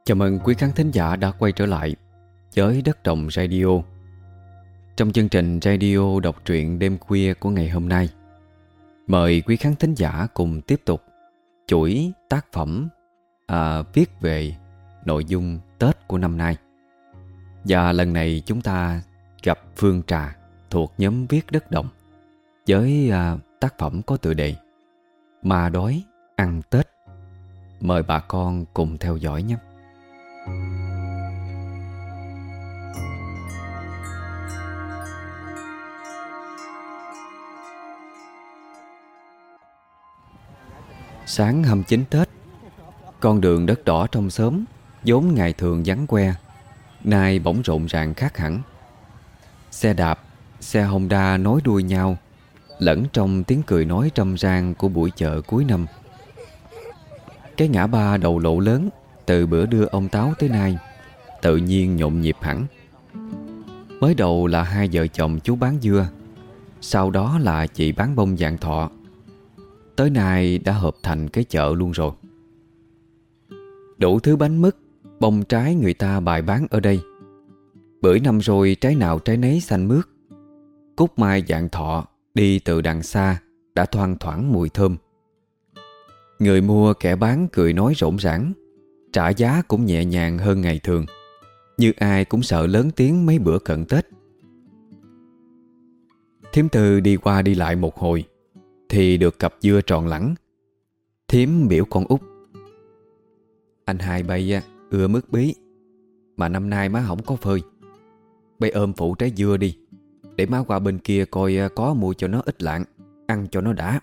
Chào mừng quý khán thính giả đã quay trở lại với Đất Trồng Radio. Trong chương trình radio đọc truyện đêm khuya của ngày hôm nay, mời quý khán thính giả cùng tiếp tục chuỗi tác phẩm viết về nội dung Tết của năm nay. Và lần này chúng ta gặp Phương Trà thuộc nhóm viết Đất Đồng với tác phẩm có tựa đề Ma Đói Ăn Tết. Mời bà con cùng theo dõi nhé. Sáng 29 Tết, con đường đất đỏ trong xóm vốn ngày thường vắng que, nay bỗng rộn ràng khác hẳn. Xe đạp, xe Honda nối đuôi nhau, lẫn trong tiếng cười nói râm ran của buổi chợ cuối năm. Cái ngã ba đầu lộ lớn từ bữa đưa ông Táo tới nay tự nhiên nhộn nhịp hẳn. Mới đầu là hai vợ chồng chú bán dưa, sau đó là chị bán bông vạn thọ, tới nay đã hợp thành cái chợ luôn rồi. Đủ thứ bánh mứt, bông trái người ta bày bán ở đây. Bữa năm rồi trái nào trái nấy xanh mướt. Cúc mai vạn thọ đi từ đằng xa đã thoang thoảng mùi thơm. Người mua kẻ bán cười nói rộn rãng, trả giá cũng nhẹ nhàng hơn ngày thường, như ai cũng sợ lớn tiếng mấy bữa cận Tết. Thím Tư đi qua đi lại một hồi thì được cặp dưa tròn lẳng. Thím biểu con út: "Anh hai bay ưa mứt bí, mà năm nay má không có phơi. Bay ôm phụ trái dưa đi, để má qua bên kia coi có mua cho nó ít lạng, ăn cho nó đã."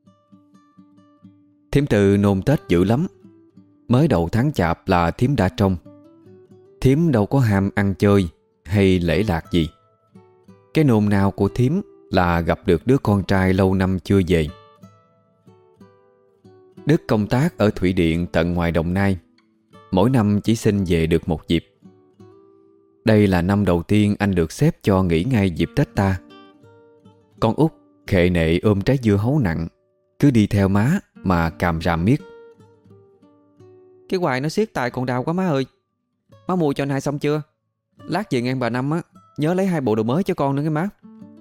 Thím Tư nôn Tết dữ lắm. Mới đầu tháng Chạp là thím đã trông. Thím đâu có ham ăn chơi hay lễ lạc gì. Cái nôn nao của thím là gặp được đứa con trai lâu năm chưa về. Đức công tác ở Thủy Điện tận ngoài Đồng Nai, mỗi năm chỉ xin về được một dịp. Đây là năm đầu tiên anh được xếp cho nghỉ ngay dịp Tết ta. Con út khệ nệ ôm trái dưa hấu nặng, cứ đi theo má mà càm ràm miết: "Cái hoài nó siết tay còn đau quá má ơi. Má mua cho anh hai xong chưa? Lát về ngang bà Năm nhớ lấy 2 bộ đồ mới cho con nữa nghe má."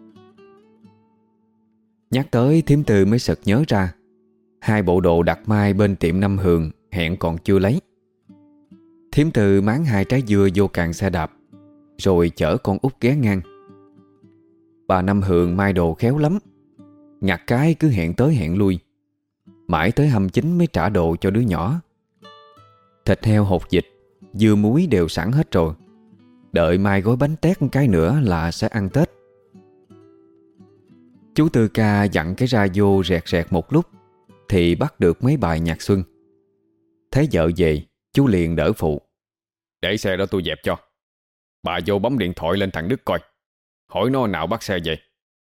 Nhắc tới thím Tư mới sực nhớ ra 2 bộ đồ đặt mai bên tiệm Năm Hường hẹn còn chưa lấy. Thím Tư máng 2 trái dưa vô càng xe đạp, rồi chở con út ghé ngang. Bà Năm Hường mai đồ khéo lắm, ngặt cái cứ hẹn tới hẹn lui, mãi tới 29 mới trả đồ cho đứa nhỏ. Thịt heo hột vịt, dưa muối đều sẵn hết rồi, đợi mai gói bánh tét cái nữa là sẽ ăn Tết. Chú Tư Ca dặn cái radio rẹt rẹt một lúc thì bắt được mấy bài nhạc xuân. Thấy vợ về, chú liền đỡ phụ: "Để xe đó tôi dẹp cho. Bà vô bấm điện thoại lên thằng Đức coi, hỏi nó nào bắt xe về."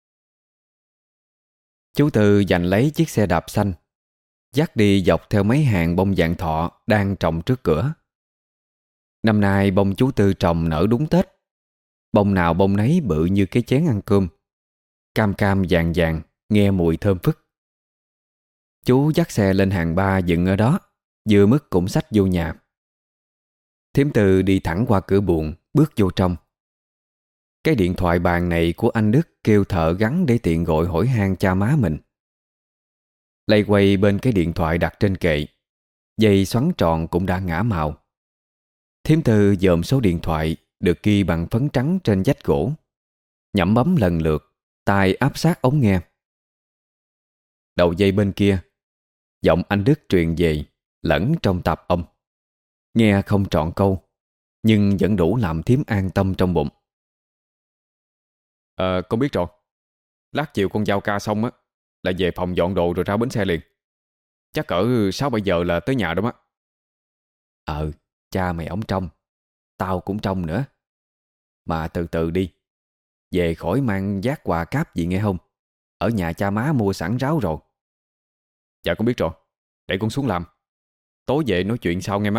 Chú Tư giành lấy chiếc xe đạp xanh, dắt đi dọc theo mấy hàng bông vạn thọ đang trồng trước cửa. Năm nay bông chú Tư trồng nở đúng Tết. Bông nào bông nấy bự như cái chén ăn cơm, cam cam vàng vàng, nghe mùi thơm phức. Chú dắt xe lên hàng 3 dựng ở đó, dưa mứt cũng xách vô nhà. Thím Tư đi thẳng qua cửa buồng, bước vô trong. Cái điện thoại bàn này của anh Đức kêu thợ gắn để tiện gọi hỏi han cha má mình. Lay quay bên cái điện thoại đặt trên kệ, dây xoắn tròn cũng đã ngã màu. Thím Tư dòm số điện thoại được ghi bằng phấn trắng trên vách gỗ, nhẩm bấm lần lượt, tai áp sát ống nghe. Đầu dây bên kia, giọng anh Đức truyền về lẫn trong tạp âm. Nghe không trọn câu, nhưng vẫn đủ làm thím an tâm trong bụng. Con biết rồi. Lát chiều con giao ca xong là về phòng dọn đồ rồi ra bến xe liền. Chắc cỡ 6-7 giờ là tới nhà đó á. Cha mày ổng trong, tao cũng trong nữa. Mà từ từ đi, về khỏi mang vác quà cáp gì nghe không. Ở nhà cha má mua sẵn ráo rồi. Dạ con biết rồi, để con xuống làm. Tối về nói chuyện sau nghe má.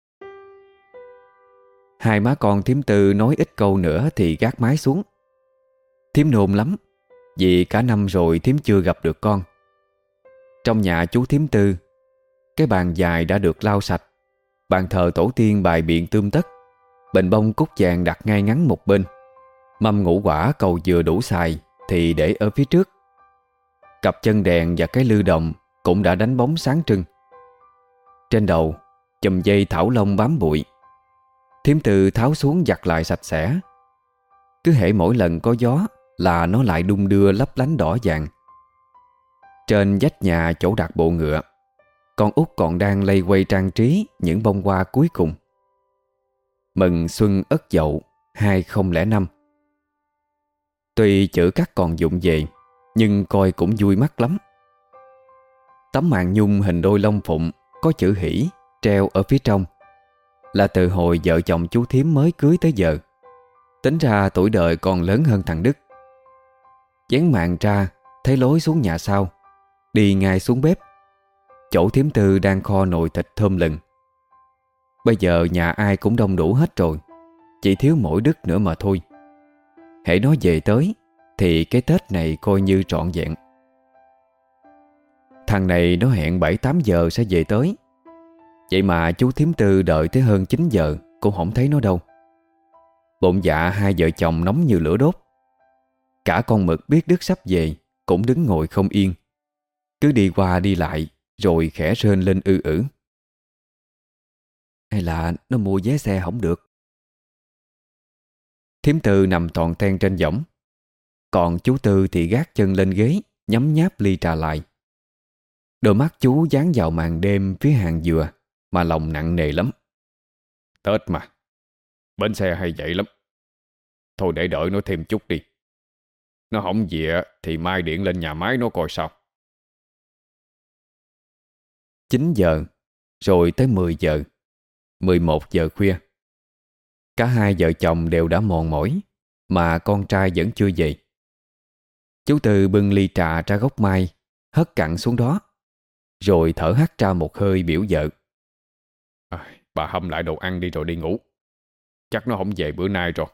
Hai má con thím Tư nói ít câu nữa thì gác máy xuống. Thím nôn lắm, vì cả năm rồi thím chưa gặp được con. Trong nhà chú thím Tư, cái bàn dài đã được lau sạch, Bàn thờ tổ tiên bày biện tươm tất, bình bông cúc vàng đặt ngay ngắn một bên, mâm ngũ quả cầu dừa đủ xài thì để ở phía trước. Cặp chân đèn và cái lư đồng cũng đã đánh bóng sáng trưng. Trên đầu chùm dây thảo lông bám bụi, Thím Tư tháo xuống giặt lại sạch sẽ. Cứ hễ mỗi lần có gió là nó lại đung đưa lấp lánh đỏ vàng. Trên vách nhà chỗ đặt bộ ngựa, con út còn đang lây quay trang trí những bông hoa cuối cùng. Mừng Xuân Ất Dậu 2005. Tuy chữ cắt còn vụng về, nhưng coi cũng vui mắt lắm. Tấm màn nhung hình đôi lông phụng có chữ hỷ treo ở phía trong, là từ hồi vợ chồng chú Thím mới cưới tới giờ. Tính ra tuổi đời còn lớn hơn thằng Đức. Vén màn ra thấy lối xuống nhà sau, đi ngay xuống bếp, chỗ Thím Tư đang kho nồi thịt thơm lừng. Bây giờ nhà ai cũng đông đủ hết rồi, chỉ thiếu mỗi Đức nữa mà thôi. Hễ nó về tới thì cái Tết này coi như trọn vẹn. Thằng này nó hẹn 7-8 giờ sẽ về tới. Vậy mà chú Thím Tư đợi tới hơn 9 giờ cũng không thấy nó đâu. Bụng dạ hai vợ chồng nóng như lửa đốt. Cả con Mực biết Đức sắp về cũng đứng ngồi không yên, cứ đi qua đi lại rồi khẽ rên lên ư ử. Hay là nó mua vé xe không được? Thím Tư nằm toàn ten trên võng, còn chú Tư thì gác chân lên ghế, nhấm nháp ly trà lại. Đôi mắt chú dán vào màn đêm phía hàng dừa mà lòng nặng nề lắm. Tết mà, bến xe hay vậy lắm. Thôi để đợi nó thêm chút đi. Nó không về thì mai điện lên nhà máy nó coi sao. 9 giờ, rồi tới 10 giờ, 11 giờ khuya. Cả hai vợ chồng đều đã mòn mỏi, mà con trai vẫn chưa về. Chú Tư bưng ly trà ra gốc mai, hất cặn xuống đó, rồi thở hắt ra một hơi biểu vợ. Bà hâm lại đồ ăn đi rồi đi ngủ. Chắc nó không về bữa nay rồi.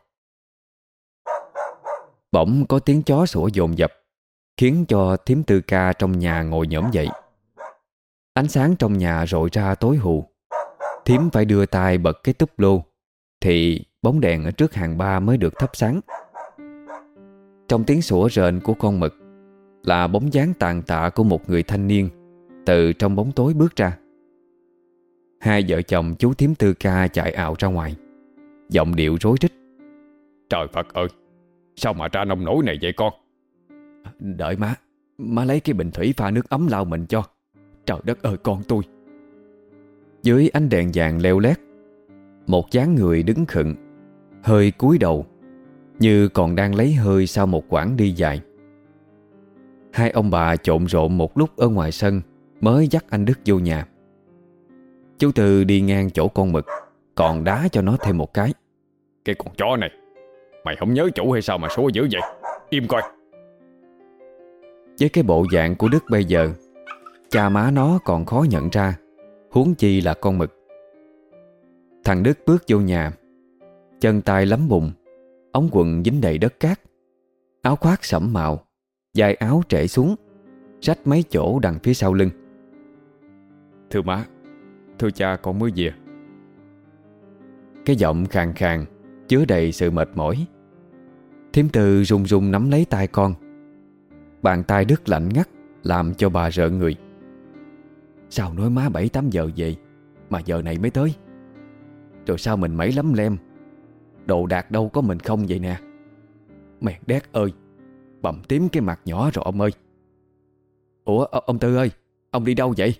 Bỗng có tiếng chó sủa dồn dập, khiến cho Thím Tư ca trong nhà ngồi nhổm dậy. Ánh sáng trong nhà rọi ra tối hù. Thím phải đưa tay bật cái túp lô thì bóng đèn ở trước hàng ba mới được thắp sáng. Trong tiếng sủa rền của con Mực là bóng dáng tàn tạ của một người thanh niên từ trong bóng tối bước ra. Hai vợ chồng chú Thím Tư ca chạy ào ra ngoài, giọng điệu rối rít. Trời Phật ơi, sao mà ra nông nổi này vậy con? Đợi má lấy cái bình thủy pha nước ấm lau mình cho. Trời đất ơi con tôi. Dưới ánh đèn vàng leo lét, một dáng người đứng khựng, hơi cúi đầu, như còn đang lấy hơi sau một quãng đi dài. Hai ông bà trộn rộn một lúc ở ngoài sân mới dắt anh Đức vô nhà. Chú Tư đi ngang chỗ con Mực, còn đá cho nó thêm một cái. Cái con chó này, mày không nhớ chủ hay sao mà số dữ vậy? Im coi. Với cái bộ dạng của Đức bây giờ, cha má nó còn khó nhận ra, huống chi là con Mực. Thằng Đức bước vô nhà, chân tay lấm bùn, ống quần dính đầy đất cát, áo khoác sẫm màu, vai áo trễ xuống, rách mấy chỗ đằng phía sau lưng. Thưa má, thưa cha, con mới về. Cái giọng khàn khàn chứa đầy sự mệt mỏi. Thím Tư run run nắm lấy tay con. Bàn tay Đức lạnh ngắt làm cho bà rợn người. Sao nói má 7-8 giờ về mà giờ này mới tới? Rồi sao mình mấy lắm lem, đồ đạc đâu có mình không vậy nè. Mẹ đét ơi, bầm tím cái mặt nhỏ rồi ông ơi. Ủa ông Tư ơi, ông đi đâu vậy?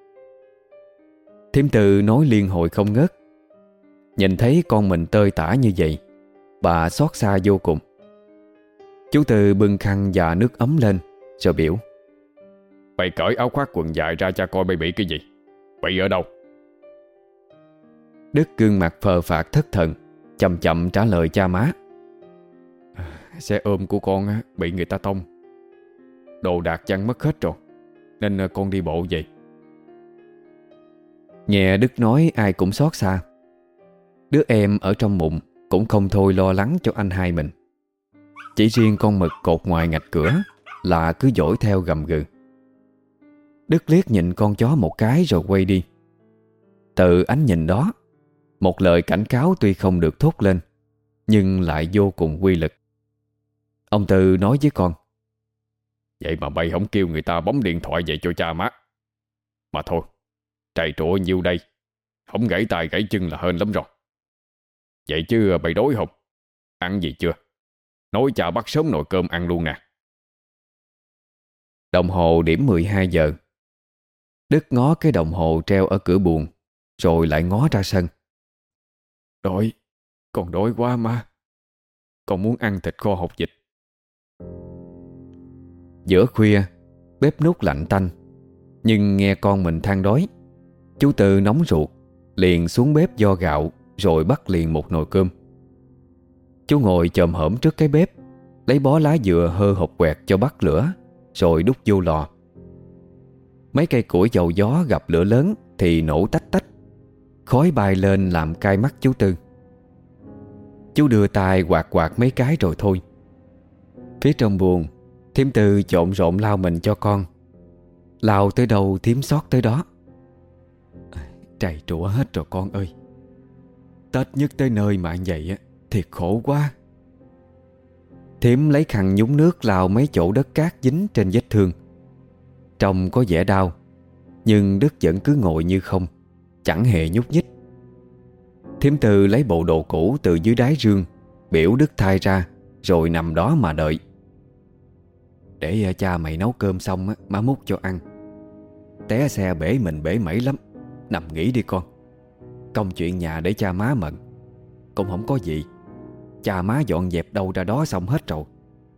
Thím Tư nói liên hồi không ngớt. Nhìn thấy con mình tơi tả như vậy, bà xót xa vô cùng. Chú Tư bưng khăn và nước ấm lên rồi biểu. Mày cởi áo khoác quần dài ra cho coi mày bị cái gì. Bị ở đâu? Đức gương mặt phờ phạc thất thần, chậm chậm trả lời cha má. Xe ôm của con bị người ta tông, đồ đạc văng mất hết rồi, nên con đi bộ về. Nghe Đức nói ai cũng xót xa. Đứa em ở trong bụng cũng không thôi lo lắng cho anh hai mình. Chỉ riêng con Mực cột ngoài ngạch cửa là cứ dỗi theo gầm gừ. Đức liếc nhìn con chó một cái rồi quay đi. Từ ánh nhìn đó, một lời cảnh cáo tuy không được thốt lên, nhưng lại vô cùng uy lực. Ông Tư nói với con: Vậy mà bay không kêu người ta bấm điện thoại về cho cha má. Mà thôi, trầy trụa nhiêu đây, không gãy tay gãy chân là hên lắm rồi. Vậy chứ bày đói không? Ăn gì chưa? Nói cha bắt sớm nồi cơm ăn luôn nè. Đồng hồ điểm 12 giờ. Đức ngó cái đồng hồ treo ở cửa buồng, rồi lại ngó ra sân. Đói, con đói quá má. Con muốn ăn thịt kho hột vịt. Giữa khuya, bếp núc lạnh tanh, nhưng nghe con mình than đói, chú Tư nóng ruột, liền xuống bếp vo gạo, rồi bắt liền một nồi cơm. Chú ngồi chồm hổm trước cái bếp, lấy bó lá dừa hơ hột quẹt cho bắt lửa, rồi đút vô lò. Mấy cây củi dầu gió gặp lửa lớn thì nổ tách tách, khói bay lên làm cay mắt chú Tư. Chú đưa tay quạt quạt mấy cái rồi thôi. Phía trong buồng, thím Tư trộn rộn lau mình cho con. Lau tới đâu thím xót tới đó. Trầy trụa hết rồi con ơi. Tết nhất tới nơi mà vậy á, thiệt khổ quá. Thím lấy khăn nhúng nước lau mấy chỗ đất cát dính trên vết thương. Trông có vẻ đau, nhưng Đức vẫn cứ ngồi như không, chẳng hề nhúc nhích. Thím Tư lấy bộ đồ cũ từ dưới đáy rương, biểu Đức thay ra, rồi nằm đó mà đợi. Để cha mày nấu cơm xong á, má múc cho ăn. Té xe bể mình bể mẩy lắm. Nằm nghỉ đi con. Công chuyện nhà để cha má mận. Con không có gì. Cha má dọn dẹp đâu ra đó xong hết rồi.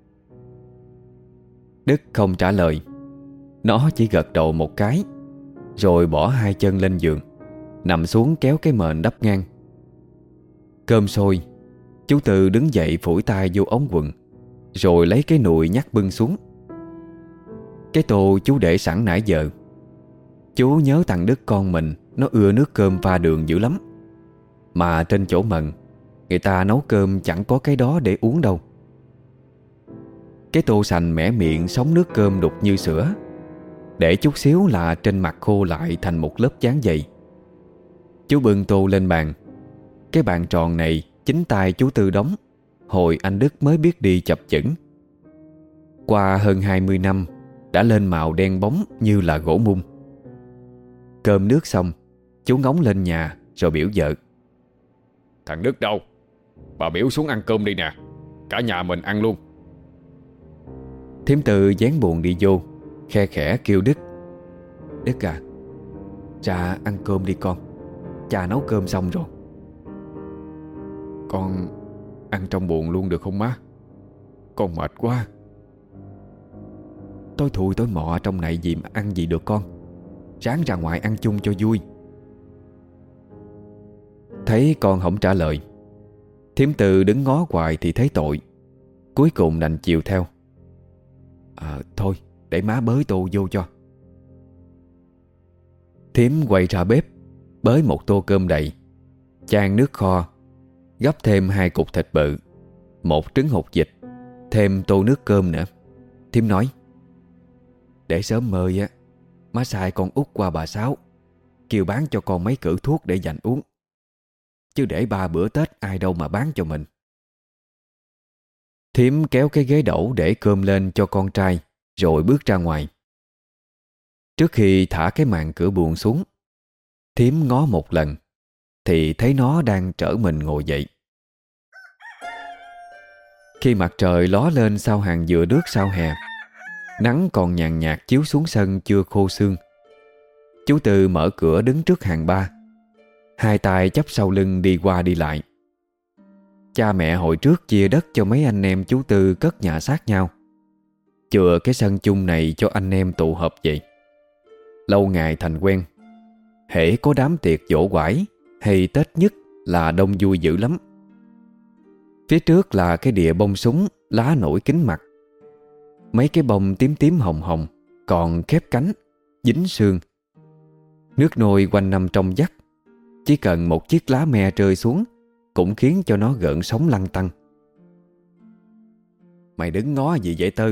Đức không trả lời. Nó chỉ gật đầu một cái, rồi bỏ hai chân lên giường, nằm xuống kéo cái mền đắp ngang. Cơm sôi, chú Tư đứng dậy phủi tay vô ống quần, rồi lấy cái nồi nhắc bưng xuống. Cái tô chú để sẵn nãy giờ. Chú nhớ thằng Đức con mình, nó ưa nước cơm pha đường dữ lắm. Mà trên chỗ mần, người ta nấu cơm chẳng có cái đó để uống đâu. Cái tô sành mẻ miệng sống nước cơm đục như sữa, để chút xíu là trên mặt khô lại thành một lớp dán dày. Chú bưng tô lên bàn. Cái bàn tròn này chính tay chú Tư đóng hồi anh Đức mới biết đi chập chững. Qua hơn 20 năm đã lên màu đen bóng như là gỗ mung. Cơm nước xong, chú ngóng lên nhà rồi biểu vợ: Thằng Đức đâu? Bà biểu xuống ăn cơm đi nè. Cả nhà mình ăn luôn. Thím Tư dán buồn đi vô, khe khẽ kêu Đức: Đức à, ra ăn cơm đi con. Cha nấu cơm xong rồi. Con ăn trong buồng luôn được không má? Con mệt quá. Tối thui tối mọ trong này gì mà ăn gì được con. Ráng ra ngoài ăn chung cho vui. Thấy con không trả lời, thím Tư đứng ngó hoài thì thấy tội, cuối cùng đành chiều theo. Thôi để má bới tô vô cho. Thím quay ra bếp, bới một tô cơm đầy, chan nước kho, gấp thêm 2 cục thịt bự, 1 trứng hột vịt, thêm tô nước cơm nữa. Thím nói: Để sớm mời á, má sai con út qua bà Sáu, kêu bán cho con mấy cữ thuốc để dành uống. Chứ để 3 bữa Tết ai đâu mà bán cho mình. Thím kéo cái ghế đẩu để cơm lên cho con trai, rồi bước ra ngoài. Trước khi thả cái màn cửa buồng xuống, thím ngó một lần thì thấy nó đang trở mình ngồi dậy. Khi mặt trời ló lên sau hàng dừa nước sau hè, nắng còn nhàn nhạt chiếu xuống sân chưa khô sương. Chú Tư mở cửa đứng trước hàng ba, hai tay chắp sau lưng đi qua đi lại. Cha mẹ hồi trước chia đất cho mấy anh em chú Tư cất nhà sát nhau, chừa cái sân chung này cho anh em tụ họp vậy. Lâu ngày thành quen, hễ có đám tiệc giỗ quải hay Tết nhất là đông vui dữ lắm. Phía trước là cái đìa bông súng lá nổi kín mặt. Mấy cái bông tím tím hồng hồng còn khép cánh, dính sương. Nước nôi quanh năm trong vắt, chỉ cần một chiếc lá me rơi xuống cũng khiến cho nó gợn sóng lăn tăn. Mày đứng ngó gì vậy Tư?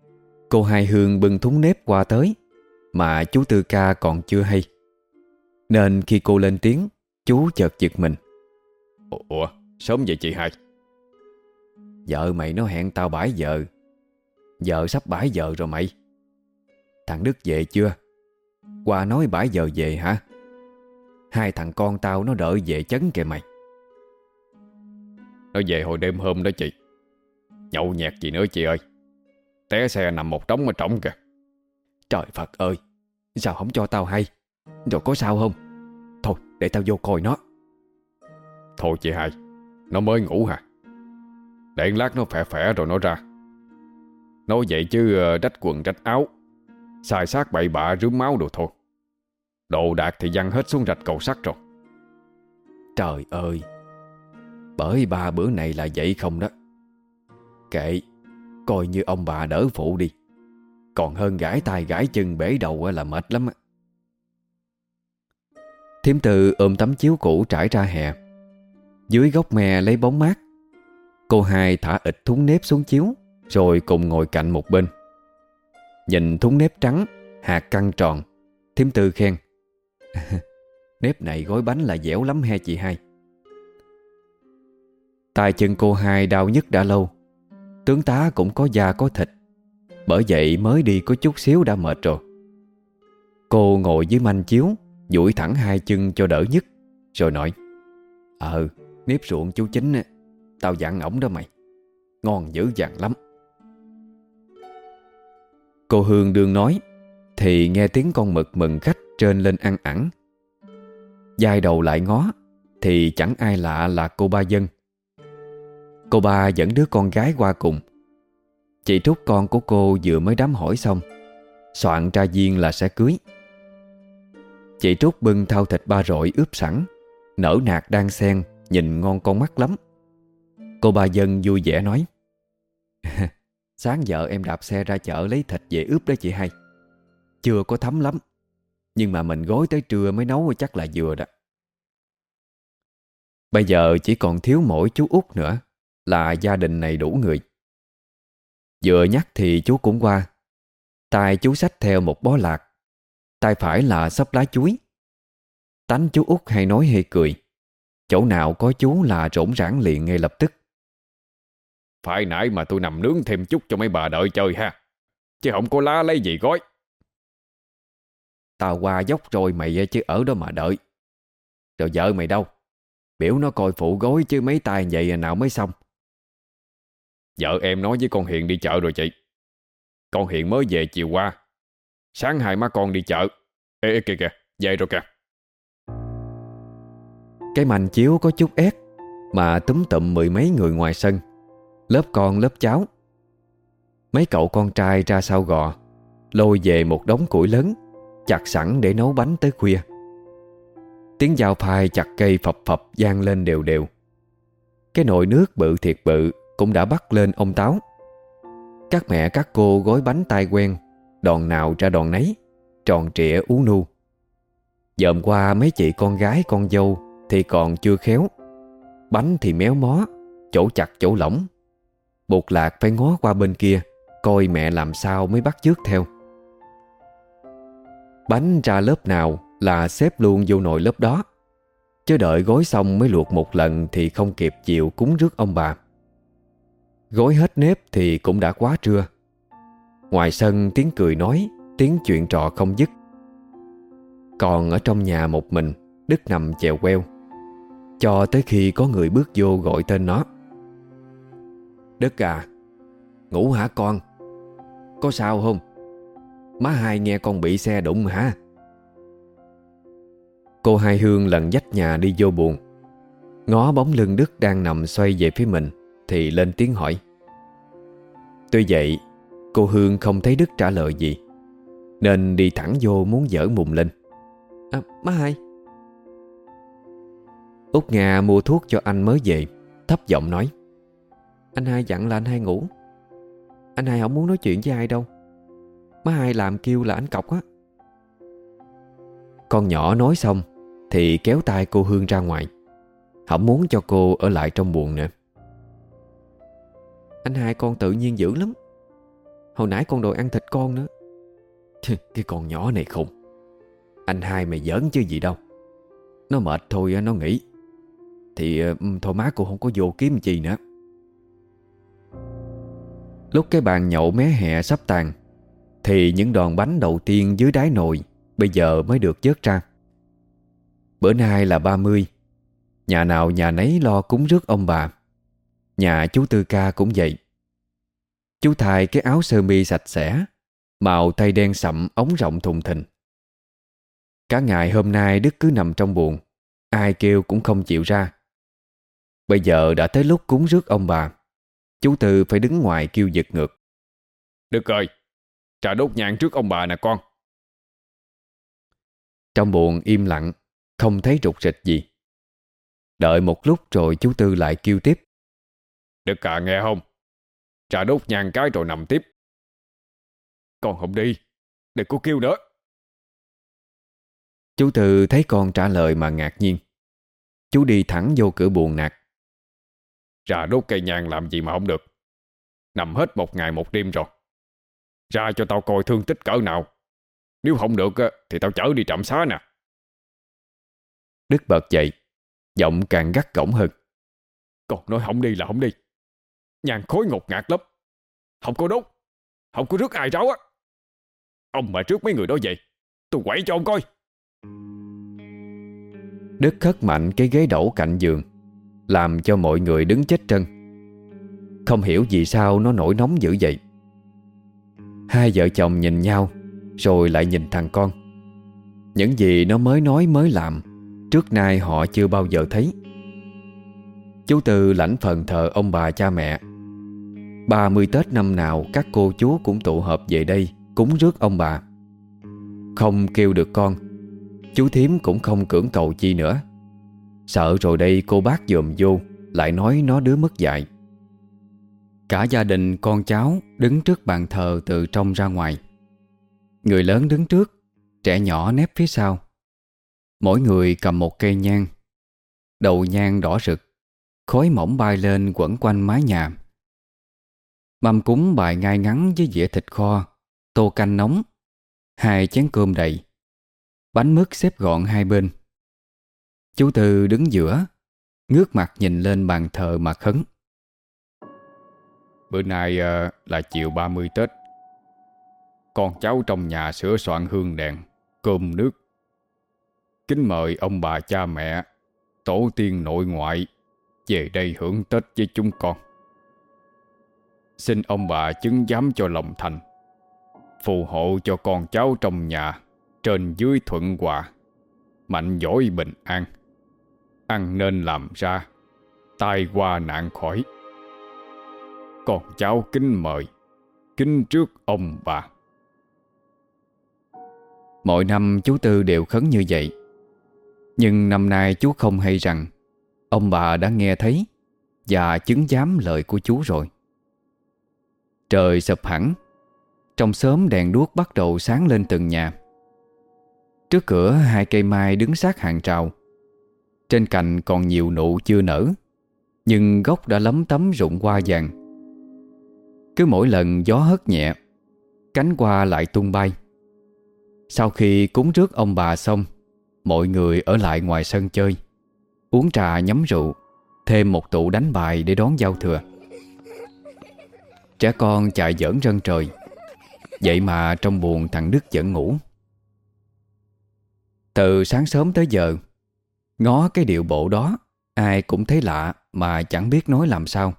Cô Hai Hương bưng thúng nếp qua tới, mà chú Tư ca còn chưa hay. Nên khi cô lên tiếng, chú chợt giật mình. Ủa, sớm vậy chị hai? Vợ mày nó hẹn tao 7 giờ. Giờ sắp 7 giờ rồi mày. Thằng Đức về chưa? Qua nói 7 giờ về hả? Hai thằng con tao nó đợi về chấn kìa mày. Nó về hồi đêm hôm đó chị. Nhậu nhẹt gì nữa chị ơi. Té xe nằm một trống ở trống kìa. Trời Phật ơi, sao không cho tao hay? Rồi có sao không? Thôi để tao vô coi nó. Thôi chị hai, nó mới ngủ hả? Để lát nó phè phè rồi nó ra. Nói vậy chứ rách quần rách áo, xài xác bậy bạ rướm máu đồ thôi. Đồ đạc thì văng hết xuống rạch cầu sắt rồi. Trời ơi, bởi ba bữa này là vậy không đó. Kệ, coi như ông bà đỡ phụ đi. Còn hơn gãi tay gãi chân bể đầu là mệt lắm. Thím Tư ôm tấm chiếu cũ trải ra hè. Dưới gốc me lấy bóng mát. Cô hai thả ịt thúng nếp xuống chiếu, rồi cùng ngồi cạnh một bên. Nhìn thúng nếp trắng, hạt căng tròn, thím Tư khen. Nếp này gói bánh là dẻo lắm he chị hai. Tay chân cô hai đau nhức đã lâu. Tướng tá cũng có da có thịt, bởi vậy mới đi có chút xíu đã mệt rồi. Cô ngồi dưới manh chiếu, duỗi thẳng hai chân cho đỡ nhức, rồi nói. Nếp ruộng chú Chính á, tao dặn ổng đó mày. Ngon dữ dằn lắm. Cô Hương đương nói, thì nghe tiếng con mực mừng khách trên lên ăn ẵn. Giai đầu lại ngó, thì chẳng ai lạ là cô ba Dân. Cô ba dẫn đứa con gái qua cùng. Chị Trúc con của cô vừa mới đám hỏi xong, soạn ra viên là sẽ cưới. Chị Trúc bưng thau thịt ba rọi ướp sẵn, nở nạc đan sen, nhìn ngon con mắt lắm. Cô ba Dân vui vẻ nói. Sáng giờ em đạp xe ra chợ lấy thịt về ướp đó chị hai. Chưa có thấm lắm, nhưng mà mình gói tới trưa mới nấu chắc là vừa đó. Bây giờ chỉ còn thiếu mỗi chú Út nữa là gia đình này đủ người. Vừa nhắc thì chú cũng qua. Tay chú xách theo một bó lạc, tay phải là xấp lá chuối. Tánh chú Út hay nói hay cười. Chỗ nào có chú là rỗng rãng liền ngay lập tức. Phải nãy mà tôi nằm nướng thêm chút cho mấy bà đợi chơi ha, chứ không có lá lấy gì gói. Tao qua dốc rồi mày chứ ở đó mà đợi. Rồi vợ mày đâu? Biểu nó coi phụ gối chứ mấy tay vậy nào mới xong. Vợ em nói với con Hiền đi chợ rồi chị. Con Hiền mới về chiều qua. Sáng hai má con đi chợ. Ê kìa kìa, về rồi kìa. Cái mành chiếu có chút ép, mà túm tụm mười mấy người ngoài sân, lớp con lớp cháu. Mấy cậu con trai ra sau gò, lôi về một đống củi lớn, chặt sẵn để nấu bánh tới khuya. Tiếng dao phai chặt cây phập phập vang lên đều đều. Cái nồi nước bự thiệt bự cũng đã bắt lên ông táo. Các mẹ các cô gói bánh tay quen, đòn nào ra đòn nấy, tròn trịa ú nu. Dòm qua mấy chị con gái con dâu thì còn chưa khéo. Bánh thì méo mó, chỗ chặt chỗ lỏng. Bột lạc phải ngó qua bên kia, coi mẹ làm sao mới bắt chước theo. Bánh ra lớp nào là xếp luôn vô nồi lớp đó, chứ đợi gói xong mới luộc một lần thì không kịp chịu cúng rước ông bà. Gói hết nếp thì cũng đã quá trưa. Ngoài sân tiếng cười nói, tiếng chuyện trò không dứt. Còn ở trong nhà một mình, Đức nằm chèo queo, cho tới khi có người bước vô gọi tên nó. Đức à, ngủ hả con? Có sao không? Má hai nghe con bị xe đụng hả? Cô Hai Hương lần dách nhà đi vô buồng, ngó bóng lưng Đức đang nằm xoay về phía mình thì lên tiếng hỏi. Tuy vậy cô Hương không thấy Đức trả lời gì, nên đi thẳng vô muốn giở mùng lên. Má hai. Út Nga mua thuốc cho anh mới về, thấp giọng nói. Anh hai dặn là anh hai ngủ. Anh hai không muốn nói chuyện với ai đâu. Má hai làm kêu là anh cọc á. Con nhỏ nói xong thì kéo tay cô Hương ra ngoài, không muốn cho cô ở lại trong buồng nữa. Anh hai con tự nhiên dữ lắm. Hồi nãy con đòi ăn thịt con nữa. Cái con nhỏ này khùng. Anh hai mày giỡn chứ gì đâu. Nó mệt thôi nó nghỉ. Thì thôi má cô không có vô kiếm gì nữa. Lúc cái bàn nhậu mé hẹ sắp tàn thì những đòn bánh đầu tiên dưới đáy nồi bây giờ mới được vớt ra. Bữa nay là 30. Nhà nào nhà nấy lo cúng rước ông bà. Nhà chú Tư Ca cũng vậy. Chú thay cái áo sơ mi sạch sẽ, màu tây đen sậm, ống rộng thùng thình. Cả ngày hôm nay Đức cứ nằm trong buồng, ai kêu cũng không chịu ra. Bây giờ đã tới lúc cúng rước ông bà, chú Tư phải đứng ngoài kêu giật ngược. Đức ơi, trà đốt nhang trước ông bà nè con. Trong buồng im lặng, không thấy rục rịch gì. Đợi một lúc rồi chú Tư lại kêu tiếp. Đức à, nghe không? Trà đốt nhang cái rồi nằm tiếp. Con không đi, đừng có kêu nữa. Chú Tư thấy con trả lời mà ngạc nhiên. Chú đi thẳng vô cửa buồng nạt. Ra đốt cây nhang làm gì mà không được. Nằm hết một ngày một đêm rồi. Ra cho tao coi thương tích cỡ nào. Nếu không được thì tao chở đi trạm xá nè. Đức bật dậy, giọng càng gắt gỏng hơn. Con nói không đi là không đi. Nhang khói ngột ngạt lắm. Không có đốt, không có rước ai ráo á. Ông mà rước mấy người đó về, tôi quậy cho ông coi. Đức khất mạnh cái ghế đẩu cạnh giường, làm cho mọi người đứng chết trân. Không hiểu vì sao nó nổi nóng dữ vậy. Hai vợ chồng nhìn nhau, rồi lại nhìn thằng con. Những gì nó mới nói mới làm, trước nay họ chưa bao giờ thấy. Chú Tư lãnh phần thờ ông bà cha mẹ. 30 Tết năm nào các cô chú cũng tụ họp về đây cúng rước ông bà. Không kêu được con, chú thím cũng không cưỡng cầu chi nữa. Sợ rồi đây cô bác dòm vô lại nói nó đứa mất dạy. Cả gia đình con cháu đứng trước bàn thờ từ trong ra ngoài. Người lớn đứng trước, trẻ nhỏ nép phía sau. Mỗi người cầm một cây nhang. Đầu nhang đỏ rực, khói mỏng bay lên quẩn quanh mái nhà. Mâm cúng bày ngay ngắn với dĩa thịt kho, tô canh nóng, 2 chén cơm đầy, bánh mứt xếp gọn hai bên. Chú Tư đứng giữa, ngước mặt nhìn lên bàn thờ mà khấn. Bữa nay là chiều 30 Tết. Con cháu trong nhà sửa soạn hương đèn, cơm nước. Kính mời ông bà cha mẹ, tổ tiên nội ngoại về đây hưởng Tết với chúng con. Xin ông bà chứng giám cho lòng thành, phù hộ cho con cháu trong nhà trên dưới thuận hòa, mạnh giỏi bình an, ăn nên làm ra, tai qua nạn khỏi. Con cháu kính mời, kính trước ông bà. Mỗi năm chú Tư đều khấn như vậy. Nhưng năm nay chú không hay rằng ông bà đã nghe thấy và chứng giám lời của chú rồi. Trời sập hẳn. Trong xóm đèn đuốc bắt đầu sáng lên từng nhà. Trước cửa 2 cây mai đứng sát hàng rào. Trên cành còn nhiều nụ chưa nở, nhưng gốc đã lấm tấm rụng hoa vàng. Cứ mỗi lần gió hất nhẹ, cánh hoa lại tung bay. Sau khi cúng rước ông bà xong, mọi người ở lại ngoài sân chơi, uống trà nhắm rượu, thêm một tụ đánh bài để đón giao thừa. Trẻ con chạy giỡn rân trời. Vậy mà trong buồng thằng Đức vẫn ngủ. Từ sáng sớm tới giờ, ngó cái điệu bộ đó, ai cũng thấy lạ mà chẳng biết nói làm sao.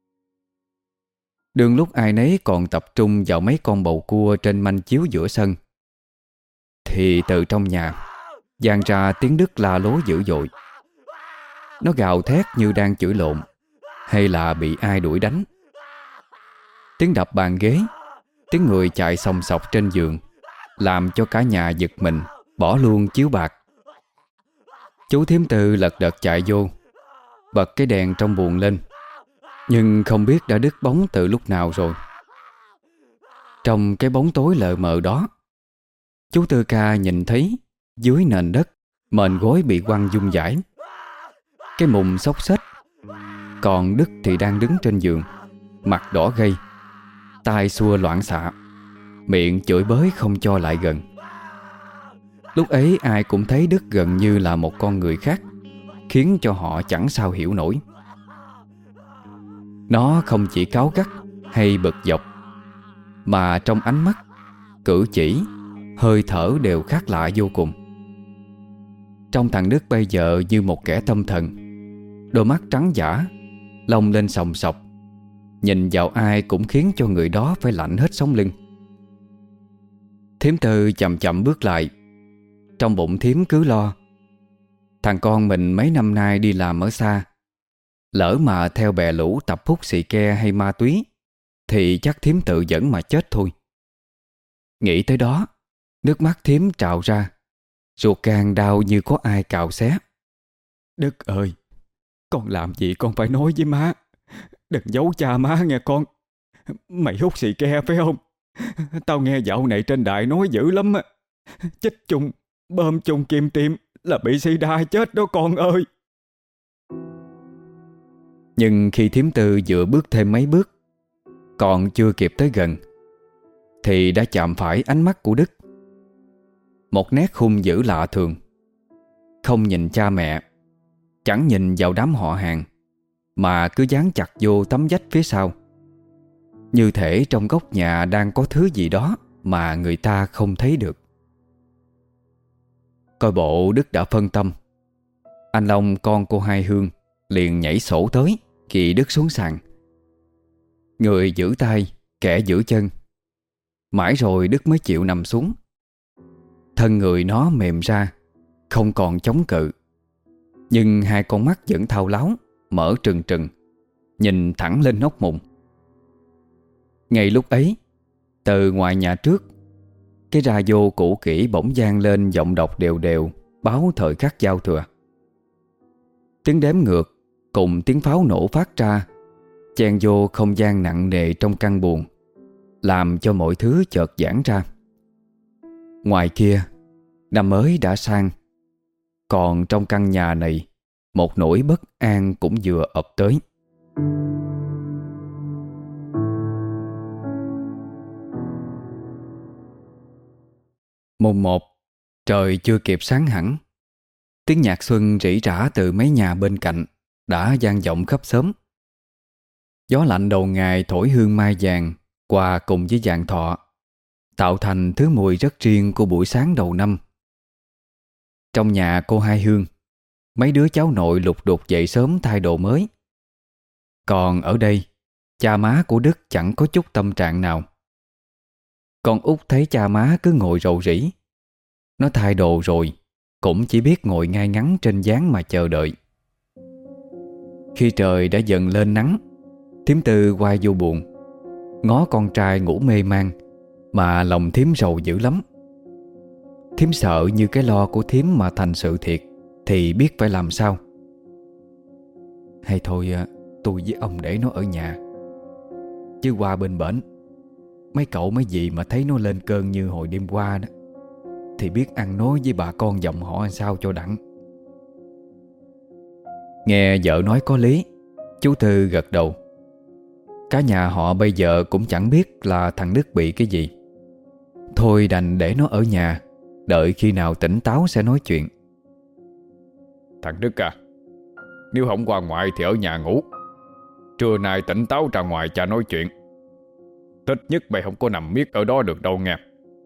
Đương lúc ai nấy còn tập trung vào mấy con bầu cua trên manh chiếu giữa sân, thì từ trong nhà vang ra tiếng Đức la lối dữ dội. Nó gào thét như đang chửi lộn, hay là bị ai đuổi đánh. Tiếng đập bàn ghế, tiếng người chạy xòng xọc trên giường, làm cho cả nhà giật mình, bỏ luôn chiếu bạc. Chú thím Tư lật đật chạy vô, bật cái đèn trong buồng lên, nhưng không biết đã đứt bóng từ lúc nào rồi. Trong cái bóng tối lờ mờ đó, chú Tư Ca nhìn thấy dưới nền đất mền gối bị quăng vung vãi, cái mùng xốc xếch. Còn Đức thì đang đứng trên giường, mặt đỏ gay, tai xua loạn xạ, miệng chửi bới không cho lại gần. Lúc ấy ai cũng thấy Đức gần như là một con người khác, khiến cho họ chẳng sao hiểu nổi. Nó không chỉ cáu gắt hay bực dọc, mà trong ánh mắt, cử chỉ, hơi thở đều khác lạ vô cùng. Trong thằng Đức bây giờ như một kẻ tâm thần, đôi mắt trắng dã, lông lên sòng sọc, nhìn vào ai cũng khiến cho người đó phải lạnh hết sống lưng. Thím Tư chậm chậm bước lại. Trong bụng thím cứ lo, thằng con mình mấy năm nay đi làm ở xa, lỡ mà theo bè lũ tập hút xì ke hay ma túy thì chắc thím tự dẫn mà chết thôi. Nghĩ tới đó, nước mắt thím trào ra, ruột gan đau như có ai cào xé. Đức ơi, con làm gì con phải nói với má. Đừng giấu cha má nghe con. Mày hút xì ke phải không? Tao nghe dạo này trên đài nói dữ lắm á. Chích chung, bơm chung kim tiêm là bị sida chết đó con ơi. Nhưng khi thím Tư vừa bước thêm mấy bước, còn chưa kịp tới gần, thì đã chạm phải ánh mắt của Đức. Một nét hung dữ lạ thường, không nhìn cha mẹ, chẳng nhìn vào đám họ hàng, mà cứ dán chặt vô tấm vách phía sau, như thể trong góc nhà đang có thứ gì đó mà người ta không thấy được. Coi bộ Đức đã phân tâm. Anh Long con cô Hai Hương liền nhảy sổ tới khi Đức xuống sàn. Người giữ tay, kẻ giữ chân. Mãi rồi Đức mới chịu nằm xuống. Thân người nó mềm ra, không còn chống cự, nhưng hai con mắt vẫn thao láo, mở trừng trừng, nhìn thẳng lên hốc mụn. Ngay lúc ấy, từ ngoài nhà trước, cái radio cũ kỹ bỗng vang lên giọng đọc đều đều, báo thời khắc giao thừa. Tiếng đếm ngược cùng tiếng pháo nổ phát ra, chen vô không gian nặng nề trong căn buồng, làm cho mọi thứ chợt giãn ra. Ngoài kia, năm mới đã sang, còn trong căn nhà này, một nỗi bất an cũng vừa ập tới. Mùng 1, trời chưa kịp sáng hẳn, tiếng nhạc xuân rỉ rả từ mấy nhà bên cạnh đã vang vọng khắp xóm. Gió lạnh đầu ngày thổi hương mai vàng qua cùng với vàng thọ, tạo thành thứ mùi rất riêng của buổi sáng đầu năm. Trong nhà cô Hai Hương, mấy đứa cháu nội lục đục dậy sớm thay đồ mới. Còn ở đây, cha má của Đức chẳng có chút tâm trạng nào. Con út thấy cha má cứ ngồi rầu rĩ. Nó thay đồ rồi cũng chỉ biết ngồi ngay ngắn trên gián mà chờ đợi. Khi trời đã dần lên nắng, thím Tư quay vô buồn, ngó con trai ngủ mê man, mà lòng thím rầu dữ lắm. Thím sợ như cái lo của thím mà thành sự thiệt thì biết phải làm sao. Hay thôi tôi với ông để nó ở nhà, chứ qua bên bển mấy cậu mấy dì mà thấy nó lên cơn như hồi đêm qua đó thì biết ăn nói với bà con dòng họ sao cho đặng. Nghe vợ nói có lý, chú Tư gật đầu. Cả nhà họ bây giờ cũng chẳng biết là thằng Đức bị cái gì. Thôi đành để nó ở nhà, đợi khi nào tỉnh táo sẽ nói chuyện. Thằng Đức à, nếu không qua ngoại thì ở nhà ngủ. Trưa nay tỉnh táo ra ngoài cha nói chuyện. Thích nhất mày không có nằm miết ở đó được đâu nghe.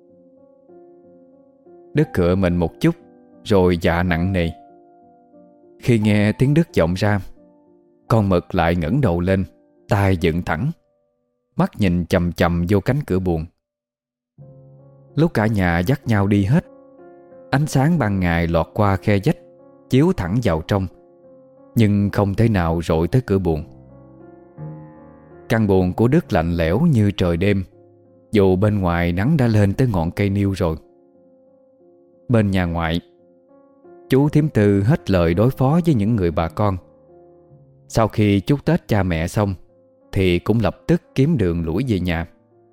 Đức cựa mình một chút rồi dạ nặng nề. Khi nghe tiếng Đức vọng ra, con Mực lại ngẩng đầu lên, tai dựng thẳng, mắt nhìn chằm chằm vô cánh cửa buồng. Lúc cả nhà dắt nhau đi hết, ánh sáng ban ngày lọt qua khe vách chiếu thẳng vào trong, nhưng không thể nào rọi tới cửa buồng. Căn buồng của Đức lạnh lẽo như trời đêm, dù bên ngoài nắng đã lên tới ngọn cây niêu rồi. Bên nhà ngoại, chú thím Tư hết lời đối phó với những người bà con. Sau khi chúc Tết cha mẹ xong thì cũng lập tức kiếm đường lủi về nhà.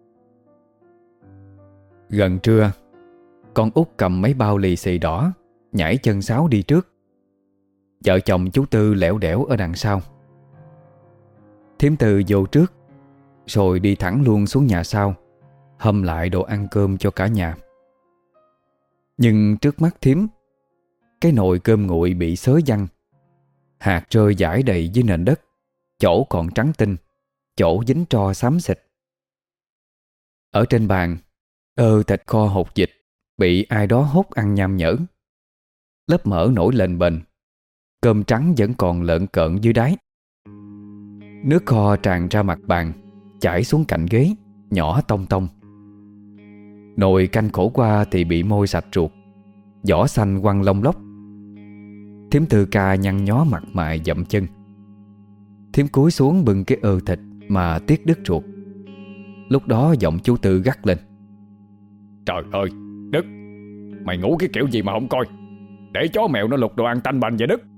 Gần trưa, con út cầm mấy bao lì xì đỏ nhảy chân sáo đi trước. Vợ chồng chú Tư lẻo đẻo ở đằng sau. Thím Tư vô trước, rồi đi thẳng luôn xuống nhà sau, hâm lại đồ ăn cơm cho cả nhà. Nhưng trước mắt thím, cái nồi cơm nguội bị xới văng, hạt rơi rải đầy dưới nền đất, chỗ còn trắng tinh, chỗ dính tro xám xịt. Ở trên bàn, thịt kho hột vịt bị ai đó hốt ăn nham nhở. Lớp mỡ nổi lên bềnh, cơm trắng vẫn còn lợn cợn dưới đáy. Nước kho tràn ra mặt bàn, chảy xuống cạnh ghế, nhỏ tông tông. Nồi canh khổ qua thì bị môi sạch ruột, vỏ xanh quăng lông lốc. Thím Tư Ca nhăn nhó mặt mày dậm chân. Thím cúi xuống bưng cái thịt mà tiếc đứt ruột. Lúc đó giọng chú Tư gắt lên: Trời ơi, Đức, mày ngủ cái kiểu gì mà không coi, để chó mèo nó lục đồ ăn tanh bành vậy Đức.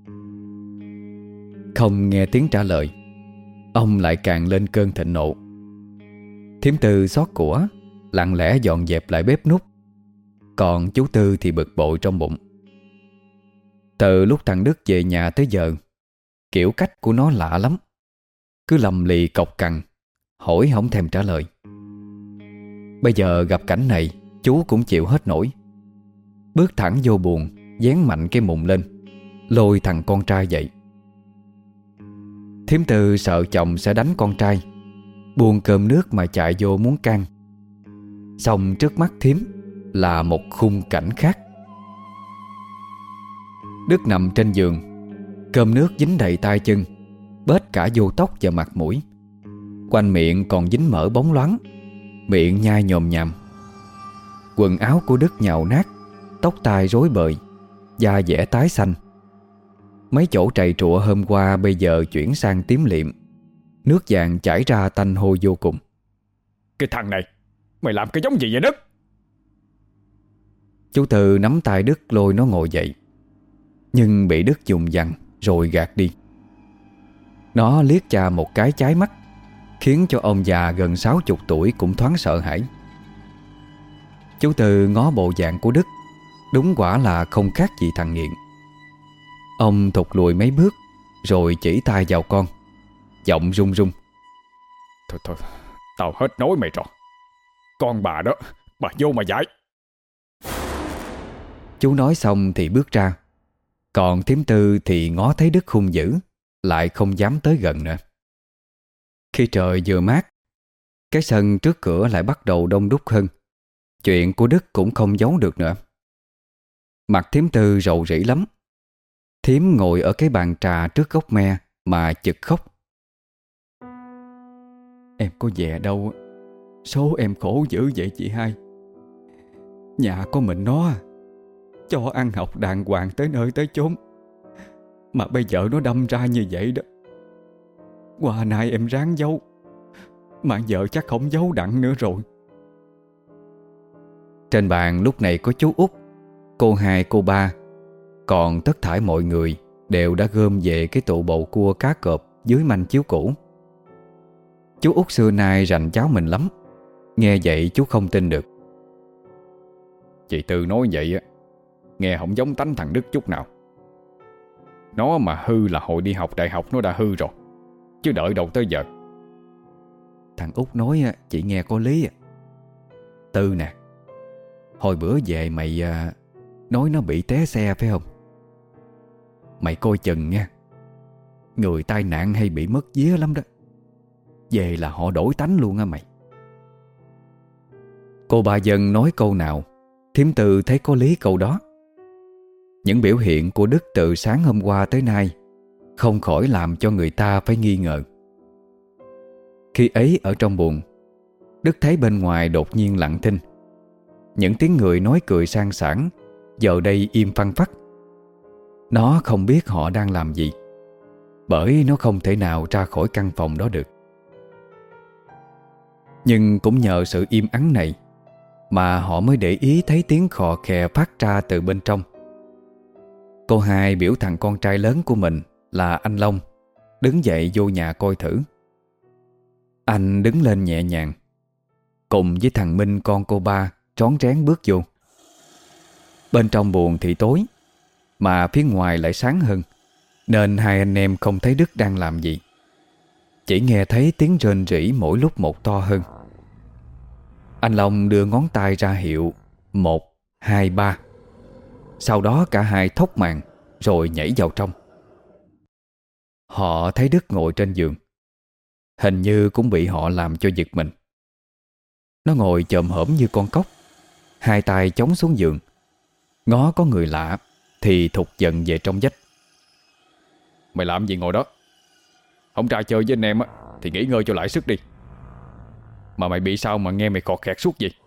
Không nghe tiếng trả lời, ông lại càng lên cơn thịnh nộ. Thím Tư xót của, lặng lẽ dọn dẹp lại bếp núc. Còn chú Tư thì bực bội trong bụng. Từ lúc thằng Đức về nhà tới giờ, kiểu cách của nó lạ lắm. Cứ lầm lì cộc cằn, hỏi không thèm trả lời. Bây giờ gặp cảnh này, chú cũng chịu hết nổi. Bước thẳng vô buồng, dán mạnh cái mùng lên, lôi thằng con trai dậy. Thím Tư sợ chồng sẽ đánh con trai, buông cơm nước mà chạy vô muốn can. Xong trước mắt thím là một khung cảnh khác. Đức nằm trên giường, cơm nước dính đầy tay chân, bết cả vô tóc và mặt mũi. Quanh miệng còn dính mỡ bóng loáng, miệng nhai nhồm nhàm. Quần áo của Đức nhàu nát, tóc tai rối bời, da dẻ tái xanh. Mấy chỗ trầy trụa hôm qua bây giờ chuyển sang tím liệm, nước vàng chảy ra tanh hôi vô cùng. Cái thằng này, mày làm cái giống gì vậy Đức? Chú Tư nắm tay Đức lôi nó ngồi dậy, nhưng bị Đức dùng dằn rồi gạt đi. Nó liếc cha một cái cháy mắt, khiến cho ông già gần 60 tuổi cũng thoáng sợ hãi. Chú Tư ngó bộ dạng của Đức, đúng quả là không khác gì thằng nghiện. Ông thụt lùi mấy bước, rồi chỉ tay vào con, giọng run run: Thôi, tao hết nói mày rồi. Con bà đó, bà vô mà dạy. Chú nói xong thì bước ra. Còn thím Tư thì ngó thấy Đức hung dữ, lại không dám tới gần nữa. Khi trời vừa mát, cái sân trước cửa lại bắt đầu đông đúc hơn. Chuyện của Đức cũng không giấu được nữa. Mặt thím Tư rầu rĩ lắm. Thím ngồi ở cái bàn trà trước gốc me mà chực khóc. Em có về đâu, số em khổ dữ vậy chị hai. Nhà có mình nó, cho ăn học đàng hoàng tới nơi tới chốn, mà bây giờ nó đâm ra như vậy đó. Qua nay em ráng giấu, mà giờ chắc không giấu đặng nữa rồi. Trên bàn lúc này có chú Út, cô hai, cô ba, còn tất thảy mọi người đều đã gom về cái tụ bầu cua cá cọp dưới manh chiếu cũ. Chú Út xưa nay rành cháu mình lắm. Nghe vậy chú không tin được. Chị Tư nói vậy á, nghe không giống tánh thằng Đức chút nào. Nó mà hư là hồi đi học đại học nó đã hư rồi, chứ đợi đâu tới giờ. Thằng Út nói chị nghe có lý. Tư nè, hồi bữa về mày nói nó bị té xe phải không? Mày coi chừng nha, người tai nạn hay bị mất vía lắm đó. Về là họ đổi tánh luôn á mày. Cô bà Dân nói câu nào, thím Tư thấy có lý câu đó. Những biểu hiện của Đức từ sáng hôm qua tới nay không khỏi làm cho người ta phải nghi ngờ. Khi ấy ở trong buồng, Đức thấy bên ngoài đột nhiên lặng thinh. Những tiếng người nói cười sang sảng giờ đây im phăng phắc. Nó không biết họ đang làm gì, bởi nó không thể nào ra khỏi căn phòng đó được. Nhưng cũng nhờ sự im ắng này mà họ mới để ý thấy tiếng khò khè phát ra từ bên trong. Cô hai biểu thằng con trai lớn của mình là anh Long đứng dậy vô nhà coi thử. Anh đứng lên nhẹ nhàng, cùng với thằng Minh con cô ba rón rén bước vô. Bên trong buồng thì tối, mà phía ngoài lại sáng hơn, nên hai anh em không thấy Đức đang làm gì. Chỉ nghe thấy tiếng rên rỉ mỗi lúc một to hơn. Anh Long đưa ngón tay ra hiệu 1, 2, 3. Sau đó cả hai thốc màn rồi nhảy vào trong. Họ thấy Đức ngồi trên giường, hình như cũng bị họ làm cho giật mình. Nó ngồi chồm hổm như con cóc, hai tay chống xuống giường, ngó có người lạ thì thụt giận về trong vách. Mày làm gì ngồi đó? Không ra chơi với anh em á thì nghỉ ngơi cho lại sức đi. Mà mày bị sao mà nghe mày khọt khẹt suốt vậy?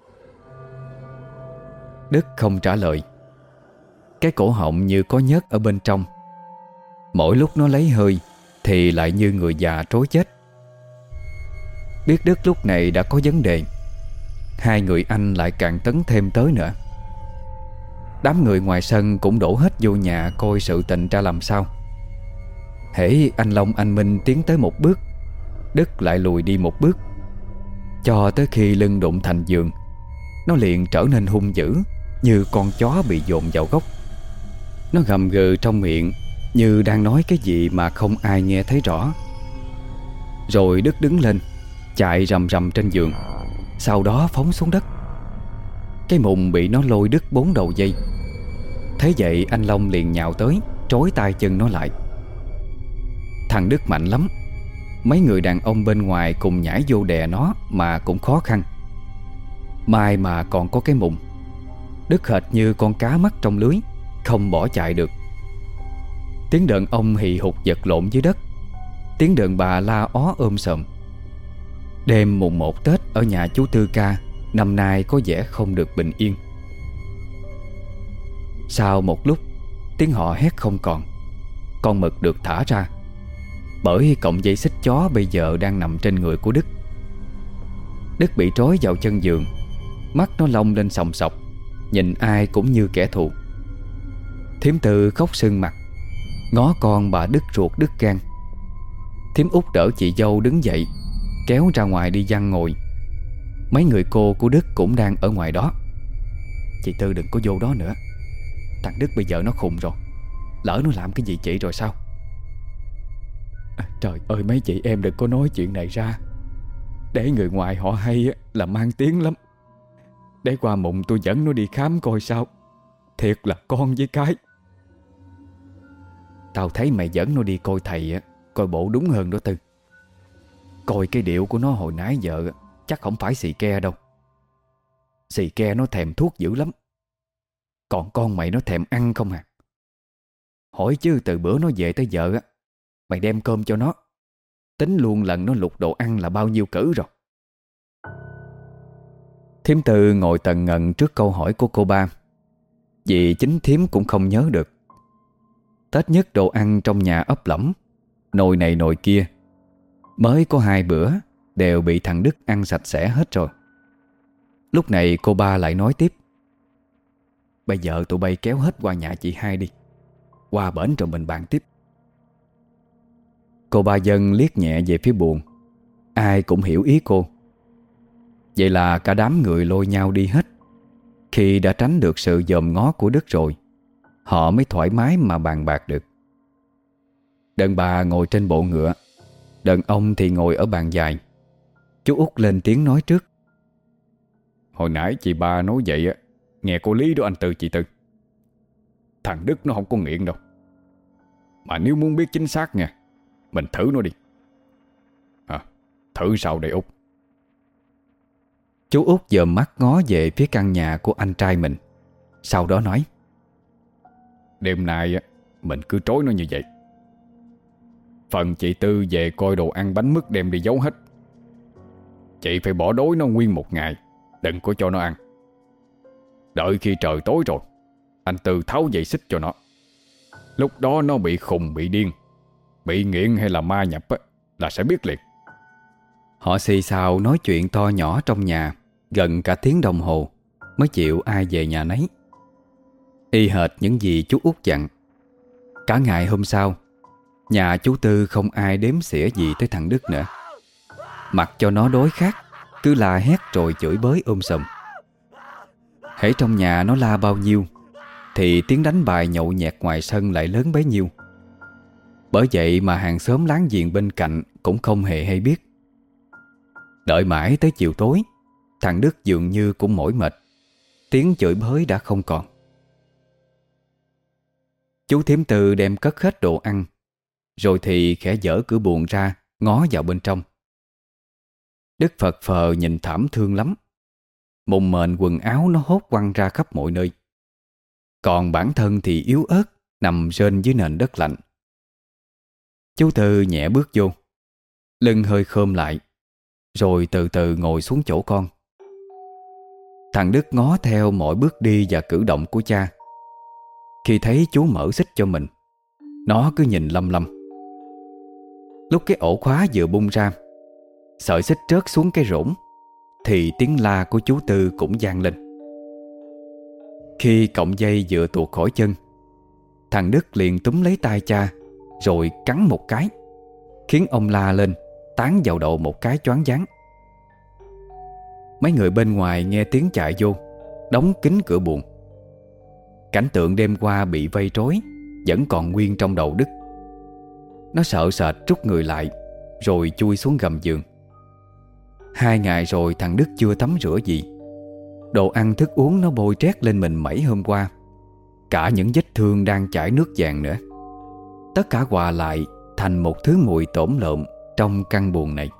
Đức không trả lời. Cái cổ họng như có nhớt ở bên trong. Mỗi lúc nó lấy hơi thì lại như người già trối chết. Biết Đức lúc này đã có vấn đề, hai người anh lại càng tấn thêm tới nữa. Đám người ngoài sân cũng đổ hết vô nhà coi sự tình ra làm sao. Hễ anh Long anh Minh tiến tới một bước, Đức lại lùi đi một bước, cho tới khi lưng đụng thành giường, nó liền trở nên hung dữ, như con chó bị dồn vào gốc. Nó gầm gừ trong miệng, như đang nói cái gì mà không ai nghe thấy rõ. Rồi Đức đứng lên, chạy rầm rầm trên giường, sau đó phóng xuống đất. Cái mùng bị nó lôi đứt 4 đầu dây. Thế vậy anh Long liền nhào tới, trói tay chân nó lại. Thằng Đức mạnh lắm, mấy người đàn ông bên ngoài cùng nhảy vô đè nó mà cũng khó khăn. May mà còn có cái mùng. Đức hệt như con cá mắc trong lưới, không bỏ chạy được. Tiếng đàn ông hì hục vật lộn dưới đất, tiếng đàn bà la ó sòm. Đêm mùng 1 Tết ở nhà chú Tư Ca năm nay có vẻ không được bình yên. Sau một lúc, tiếng họ hét không còn. Con mực được thả ra, bởi cọng dây xích chó bây giờ đang nằm trên người của Đức. Đức bị trói vào chân giường, mắt nó long lên sòng sọc, nhìn ai cũng như kẻ thù. Thím Tư khóc sưng mặt, ngó con bà đứt ruột đứt gan. Thím Út đỡ chị dâu đứng dậy, kéo ra ngoài đi giăng ngồi. Mấy người cô của Đức cũng đang ở ngoài đó. Chị Tư đừng có vô đó nữa, thằng Đức bây giờ nó khùng rồi, lỡ nó làm cái gì chị rồi sao? Trời ơi mấy chị em đừng có nói chuyện này ra, để người ngoài họ hay là mang tiếng lắm. Để qua mùng tôi dẫn nó đi khám coi sao. Thiệt là con với cái. Tao thấy mày dẫn nó đi coi thầy coi bộ đúng hơn đó Tư. Coi cái điệu của nó hồi nãy giờ chắc không phải xì ke đâu. Xì ke nó thèm thuốc dữ lắm, còn con mày nó thèm ăn không à. Hỏi chứ từ bữa nó về tới giờ mày đem cơm cho nó, tính luôn lần nó lục đồ ăn là bao nhiêu cử rồi. Thím Tư ngồi tần ngần trước câu hỏi của cô ba, vì chính thím cũng không nhớ được. Tết nhất đồ ăn trong nhà ấp lẫm, nồi này nồi kia. Mới có 2 bữa đều bị thằng Đức ăn sạch sẽ hết rồi. Lúc này cô ba lại nói tiếp: Bây giờ tụi bay kéo hết qua nhà chị hai đi, qua bển rồi mình bàn tiếp. Cô ba Dân liếc nhẹ về phía buồng. Ai cũng hiểu ý cô. Vậy là cả đám người lôi nhau đi hết. Khi đã tránh được sự dòm ngó của Đức rồi, họ mới thoải mái mà bàn bạc được. Đàn bà ngồi trên bộ ngựa, đàn ông thì ngồi ở bàn dài. Chú Út lên tiếng nói trước: Hồi nãy chị ba nói vậy á, nghe cô lý đó anh Tư chị Tư. Thằng Đức nó không có nghiện đâu. Mà nếu muốn biết chính xác nha, mình thử nó đi. Thử sao đây Út? Chú Út dòm mắt ngó về phía căn nhà của anh trai mình, sau đó nói: Đêm nay mình cứ trối nó như vậy. Phần chị Tư về coi đồ ăn bánh mứt đem đi giấu hết. Chị phải bỏ đói nó nguyên 1 ngày, đừng có cho nó ăn. Đợi khi trời tối rồi, anh Tư tháo dây xích cho nó. Lúc đó nó bị khùng bị điên, bị nghiện hay là ma nhập là sẽ biết liền. Họ xì xào nói chuyện to nhỏ trong nhà gần cả tiếng đồng hồ mới chịu ai về nhà nấy, y hệt những gì chú Út dặn. Cả ngày hôm sau, nhà chú Tư không ai đếm xỉa gì tới thằng Đức nữa. Mặc cho nó đói khát, cứ la hét rồi chửi bới sùm. Hễ trong nhà nó la bao nhiêu thì tiếng đánh bài nhậu nhẹt ngoài sân lại lớn bấy nhiêu. Bởi vậy mà hàng xóm láng giềng bên cạnh cũng không hề hay biết. Đợi mãi tới chiều tối, thằng Đức dường như cũng mỏi mệt. tiếng chửi bới đã không còn. Chú thím Tư đem cất hết đồ ăn, rồi thì khẽ dỡ cửa buồng ra, ngó vào bên trong. Đức phật phờ nhìn thảm thương lắm. Mùng mền quần áo nó hốt quăng ra khắp mọi nơi. Còn bản thân thì yếu ớt, nằm rên dưới nền đất lạnh. Chú Tư nhẹ bước vô, lưng hơi khom lại, rồi từ từ ngồi xuống chỗ con. Thằng Đức ngó theo mọi bước đi và cử động của cha. Khi thấy chú mở xích cho mình, nó cứ nhìn lăm lăm. Lúc cái ổ khóa vừa bung ra, sợi xích rớt xuống cái rỗng, thì tiếng la của chú Tư cũng vang lên. Khi cọng dây vừa tuột khỏi chân, thằng Đức liền túm lấy tay cha, rồi cắn một cái, khiến ông la lên, tán vào đầu một cái choáng váng. Mấy người bên ngoài nghe tiếng chạy vô, đóng kín cửa buồng. Cảnh tượng đêm qua bị vây trối vẫn còn nguyên trong đầu Đức. Nó sợ sệt rút người lại, rồi chui xuống gầm giường. 2 ngày rồi thằng Đức chưa tắm rửa gì. Đồ ăn thức uống nó bôi trét lên mình mấy hôm qua. Cả những vết thương đang chảy nước vàng nữa. Tất cả hòa lại thành một thứ mùi tổm lợm trong căn buồng này.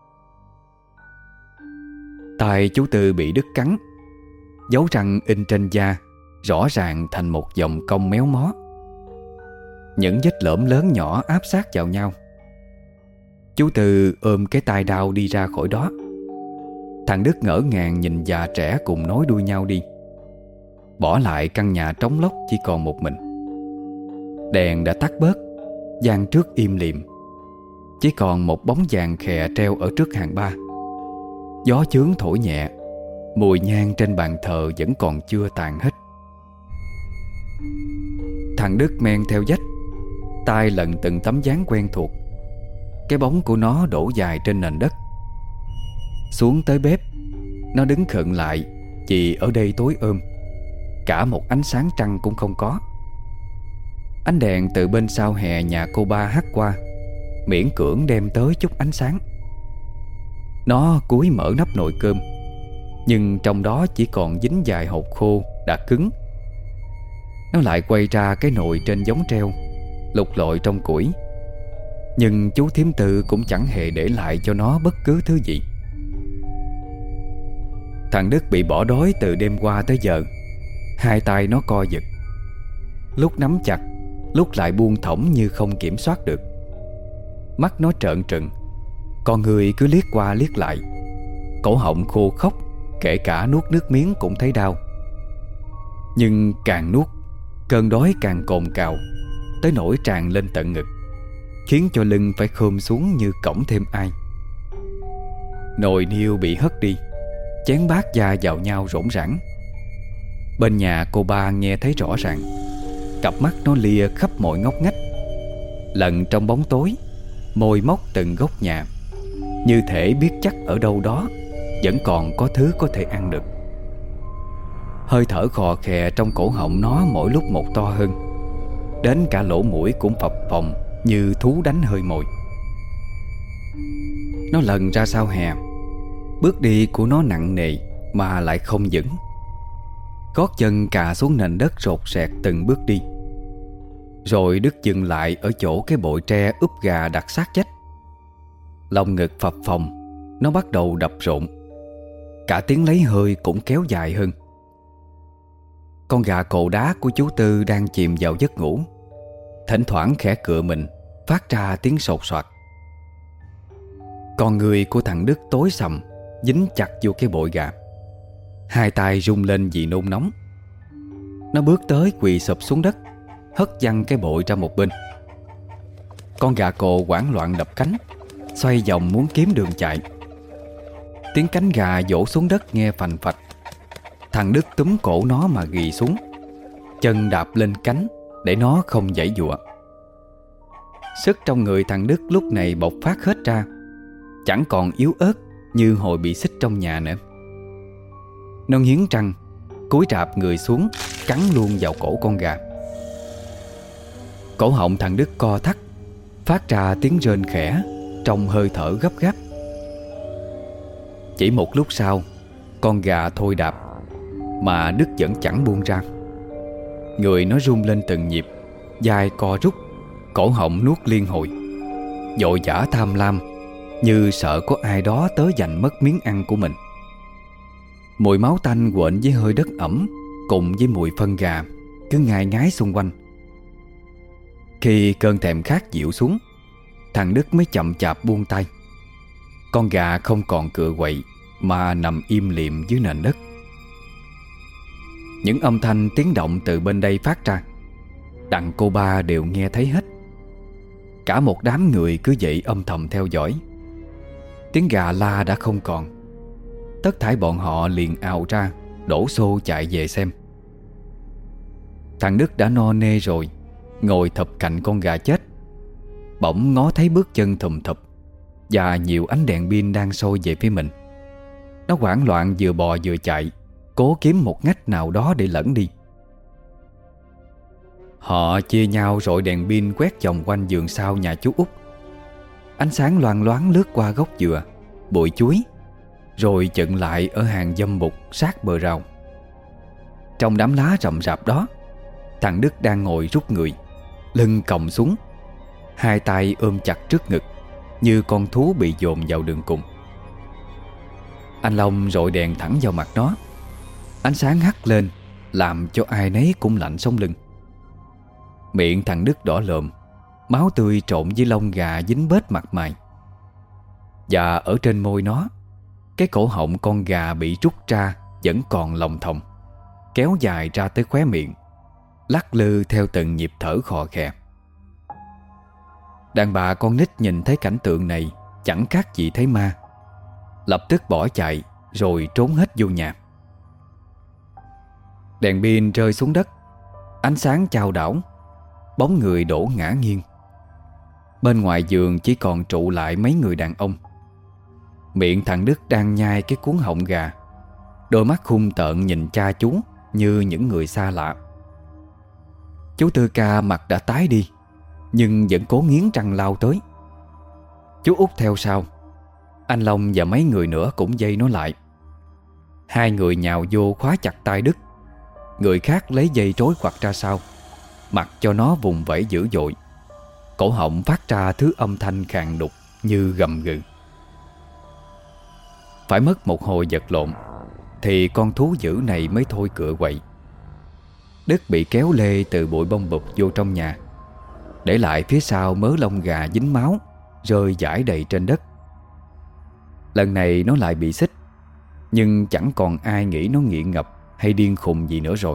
Tai chú Tư bị Đức cắn, dấu răng in trên da rõ ràng thành một vòng cong méo mó. Những vết lõm lớn nhỏ áp sát vào nhau. Chú Tư ôm cái tai đau đi ra khỏi đó. Thằng Đức ngỡ ngàng nhìn già trẻ cùng nối đuôi nhau đi, bỏ lại căn nhà trống lốc chỉ còn một mình. Đèn đã tắt bớt, gian trước im lìm. Chỉ còn một bóng vàng khè treo ở trước hàng ba. Gió chướng thổi nhẹ, mùi nhang trên bàn thờ vẫn còn chưa tàn hết. Thằng Đức men theo vách, tay lần từng tấm dáng quen thuộc. Cái bóng của nó đổ dài trên nền đất. Xuống tới bếp, nó đứng khựng lại vì ở đây tối ôm. Cả một ánh sáng trăng cũng không có. Ánh đèn từ bên sau hè nhà cô ba hắt qua, miễn cưỡng đem tới chút ánh sáng. Nó cúi mở nắp nồi cơm, nhưng trong đó chỉ còn dính vài hột khô đã cứng. Nó lại quay ra cái nồi trên giống treo, lục lọi trong củi. Nhưng chú thím Tư cũng chẳng hề để lại cho nó bất cứ thứ gì. Thằng Đức bị bỏ đói từ đêm qua tới giờ. 2 tay nó co giật, lúc nắm chặt, lúc lại buông thõng như không kiểm soát được. Mắt nó trợn trừng, con người cứ liếc qua liếc lại. Cổ họng khô khốc, kể cả nuốt nước miếng cũng thấy đau. Nhưng càng nuốt, cơn đói càng cồn cào, tới nỗi tràn lên tận ngực, khiến cho lưng phải khom xuống như cõng thêm ai. Nồi niêu bị hất đi, chén bát va vào nhau rỗng rãng. Bên nhà cô ba nghe thấy rõ ràng. Cặp mắt nó lia khắp mọi ngóc ngách, lần trong bóng tối, môi móc từng góc nhà, như thể biết chắc ở đâu đó vẫn còn có thứ có thể ăn được. Hơi thở khò khè trong cổ họng nó mỗi lúc một to hơn, đến cả lỗ mũi cũng phập phồng như thú đánh hơi mồi. Nó lần ra sau hè. Bước đi của nó nặng nề mà lại không vững. Gót chân cà xuống nền đất rột rẹt từng bước đi. Rồi Đức dừng lại ở chỗ cái bội tre úp gà đặt sát vách. Lòng ngực phập phồng, nó bắt đầu đập rộn. Cả tiếng lấy hơi cũng kéo dài hơn. Con gà cồ đá của chú Tư đang chìm vào giấc ngủ, thỉnh thoảng khẽ cựa mình, phát ra tiếng sột soạt. Con người của thằng Đức tối sầm, dính chặt vô cái bội gà. 2 tay rung lên vì nôn nóng. Nó bước tới quỳ sụp xuống đất, hất văng cái bội ra một bên. Con gà cồ hoảng loạn đập cánh, xoay vòng muốn kiếm đường chạy. Tiếng cánh gà vỗ xuống đất nghe phành phạch. Thằng Đức túm cổ nó mà ghì xuống, chân đạp lên cánh để nó không giãy giụa. Sức trong người thằng Đức lúc này bộc phát hết ra, chẳng còn yếu ớt như hồi bị xích trong nhà nữa. Nó nghiến răng, cúi rạp người xuống, cắn luôn vào cổ con gà. Cổ họng thằng Đức co thắt, phát ra tiếng rên khẽ trong hơi thở gấp gáp. Chỉ một lúc sau, con gà thôi đạp, mà Đức vẫn chẳng buông ra. Người nó run lên từng nhịp, vai co rút, cổ họng nuốt liên hồi, vội vã tham lam, như sợ có ai đó tới giành mất miếng ăn của mình. Mùi máu tanh quện với hơi đất ẩm cùng với mùi phân gà cứ ngai ngái xung quanh. Khi cơn thèm khát dịu xuống, thằng Đức mới chậm chạp buông tay. Con gà không còn cựa quậy mà nằm im lìm dưới nền đất. Những âm thanh tiếng động từ bên đây phát ra, đặng cô ba đều nghe thấy hết. Cả một đám người cứ vậy âm thầm theo dõi. Tiếng gà la đã không còn. Tất thảy bọn họ liền ào ra, đổ xô chạy về xem. Thằng Đức đã no nê rồi, ngồi thụp cạnh con gà chết. Bỗng ngó thấy bước chân thùm thụp và nhiều ánh đèn pin đang soi về phía mình. Nó hoảng loạn vừa bò vừa chạy, cố kiếm một ngách nào đó để lẫn đi. Họ chia nhau rọi đèn pin quét vòng quanh vườn sau nhà chú Út. Ánh sáng loang loáng lướt qua gốc dừa, bụi chuối, rồi chững lại ở hàng dâm bụt sát bờ rào. Trong đám lá rậm rạp đó, thằng Đức đang ngồi rút người, lưng còng xuống, hai tay ôm chặt trước ngực, như con thú bị dồn vào đường cùng. Anh Long rọi đèn thẳng vào mặt nó. Ánh sáng hắt lên, làm cho ai nấy cũng lạnh sống lưng. Miệng thằng Đức đỏ lồm, máu tươi trộn với lông gà dính bết mặt mày. Và ở trên môi nó, cái cổ họng con gà bị rút ra vẫn còn lồng thòng, kéo dài ra tới khóe miệng, lắc lư theo từng nhịp thở khò khè. Đàn bà con nít nhìn thấy cảnh tượng này chẳng khác gì thấy ma, lập tức bỏ chạy rồi trốn hết vô nhà. Đèn pin rơi xuống đất, ánh sáng chao đảo, bóng người đổ ngã nghiêng. Bên ngoài giường chỉ còn trụ lại mấy người đàn ông. Miệng thằng Đức đang nhai cái cuốn họng gà, đôi mắt hung tợn nhìn cha chú như những người xa lạ. Chú Tư Ca mặt đã tái đi, nhưng vẫn cố nghiến răng lao tới. Chú Út theo sau. Anh Long và mấy người nữa cũng dây nó lại. Hai người nhào vô khóa chặt tay Đức. Người khác lấy dây trói quặt ra sau, mặc cho nó vùng vẫy dữ dội. Cổ họng phát ra thứ âm thanh khàn đục như gầm gừ. Phải mất một hồi vật lộn thì con thú dữ này mới thôi cựa quậy. Đức bị kéo lê từ bụi bông bụp vô trong nhà, để lại phía sau mớ lông gà dính máu rơi rải đầy trên đất. Lần này nó lại bị xích, nhưng chẳng còn ai nghĩ nó nghiện ngập hay điên khùng gì nữa rồi.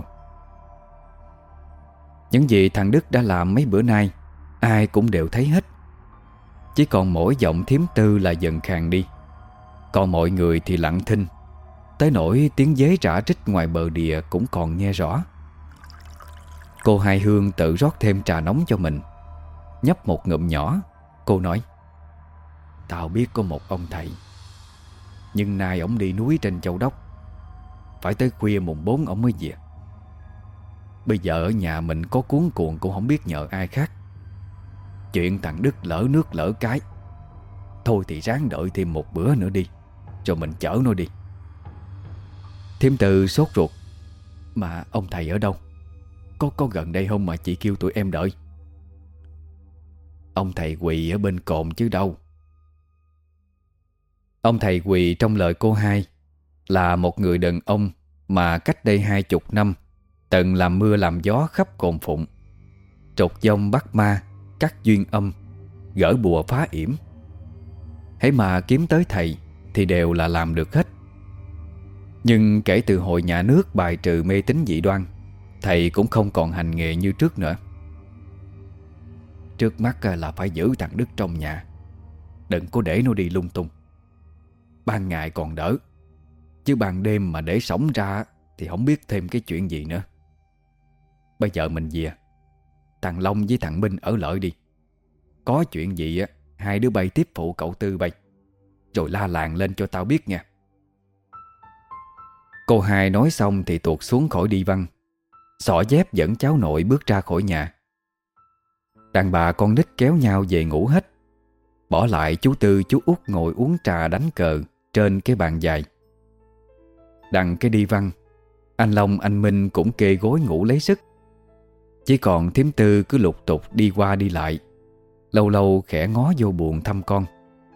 Những gì thằng Đức đã làm mấy bữa nay ai cũng đều thấy hết. Chỉ còn mỗi giọng thím Tư là dần khàn đi, còn mọi người thì lặng thinh, tới nỗi tiếng dế rã rít ngoài bờ đìa cũng còn nghe rõ. Cô Hai Hương tự rót thêm trà nóng cho mình. Nhấp một ngụm nhỏ, cô nói: "Tao biết có một ông thầy, nhưng nay ổng đi núi trên Châu Đốc, phải tới khuya mùng 4 ổng mới về. Bây giờ ở nhà mình có cuống cuồng cũng không biết nhờ ai khác. Chuyện thằng Đức lỡ nước lỡ cái, thôi thì ráng đợi thêm một bữa nữa đi, rồi mình chở nó đi." Thím Tư sốt ruột: "Mà ông thầy ở đâu? Có gần đây không mà chị kêu tụi em đợi?" "Ông thầy Quỳ ở bên cồn chứ đâu." Ông thầy Quỳ trong lời cô Hai là một người đàn ông mà cách đây 20 năm từng làm mưa làm gió khắp Cồn Phụng, trục dông bắt ma, cắt duyên âm, gỡ bùa phá yểm. Hễ mà kiếm tới thầy thì đều là làm được hết. Nhưng kể từ hồi nhà nước bài trừ mê tín dị đoan, thầy cũng không còn hành nghề như trước nữa. "Trước mắt là phải giữ thằng Đức trong nhà, đừng có để nó đi lung tung. Ban ngày còn đỡ, chứ ban đêm mà để sống ra thì không biết thêm cái chuyện gì nữa. Bây giờ mình về, thằng Long với thằng Minh ở lợi đi. Có chuyện gì á, hai đứa bay tiếp phụ cậu Tư bay, rồi la làng lên cho tao biết nha." Cô Hai nói xong thì tuột xuống khỏi đi văn, xỏ dép dẫn cháu nội bước ra khỏi nhà. Đàn bà con nít kéo nhau về ngủ hết, bỏ lại chú Tư chú Út ngồi uống trà đánh cờ trên cái bàn dài. Đằng cái đi văn, Anh Long anh Minh cũng kê gối ngủ lấy sức. Chỉ còn thím Tư cứ lục tục đi qua đi lại, lâu lâu khẽ ngó vô buồng thăm con.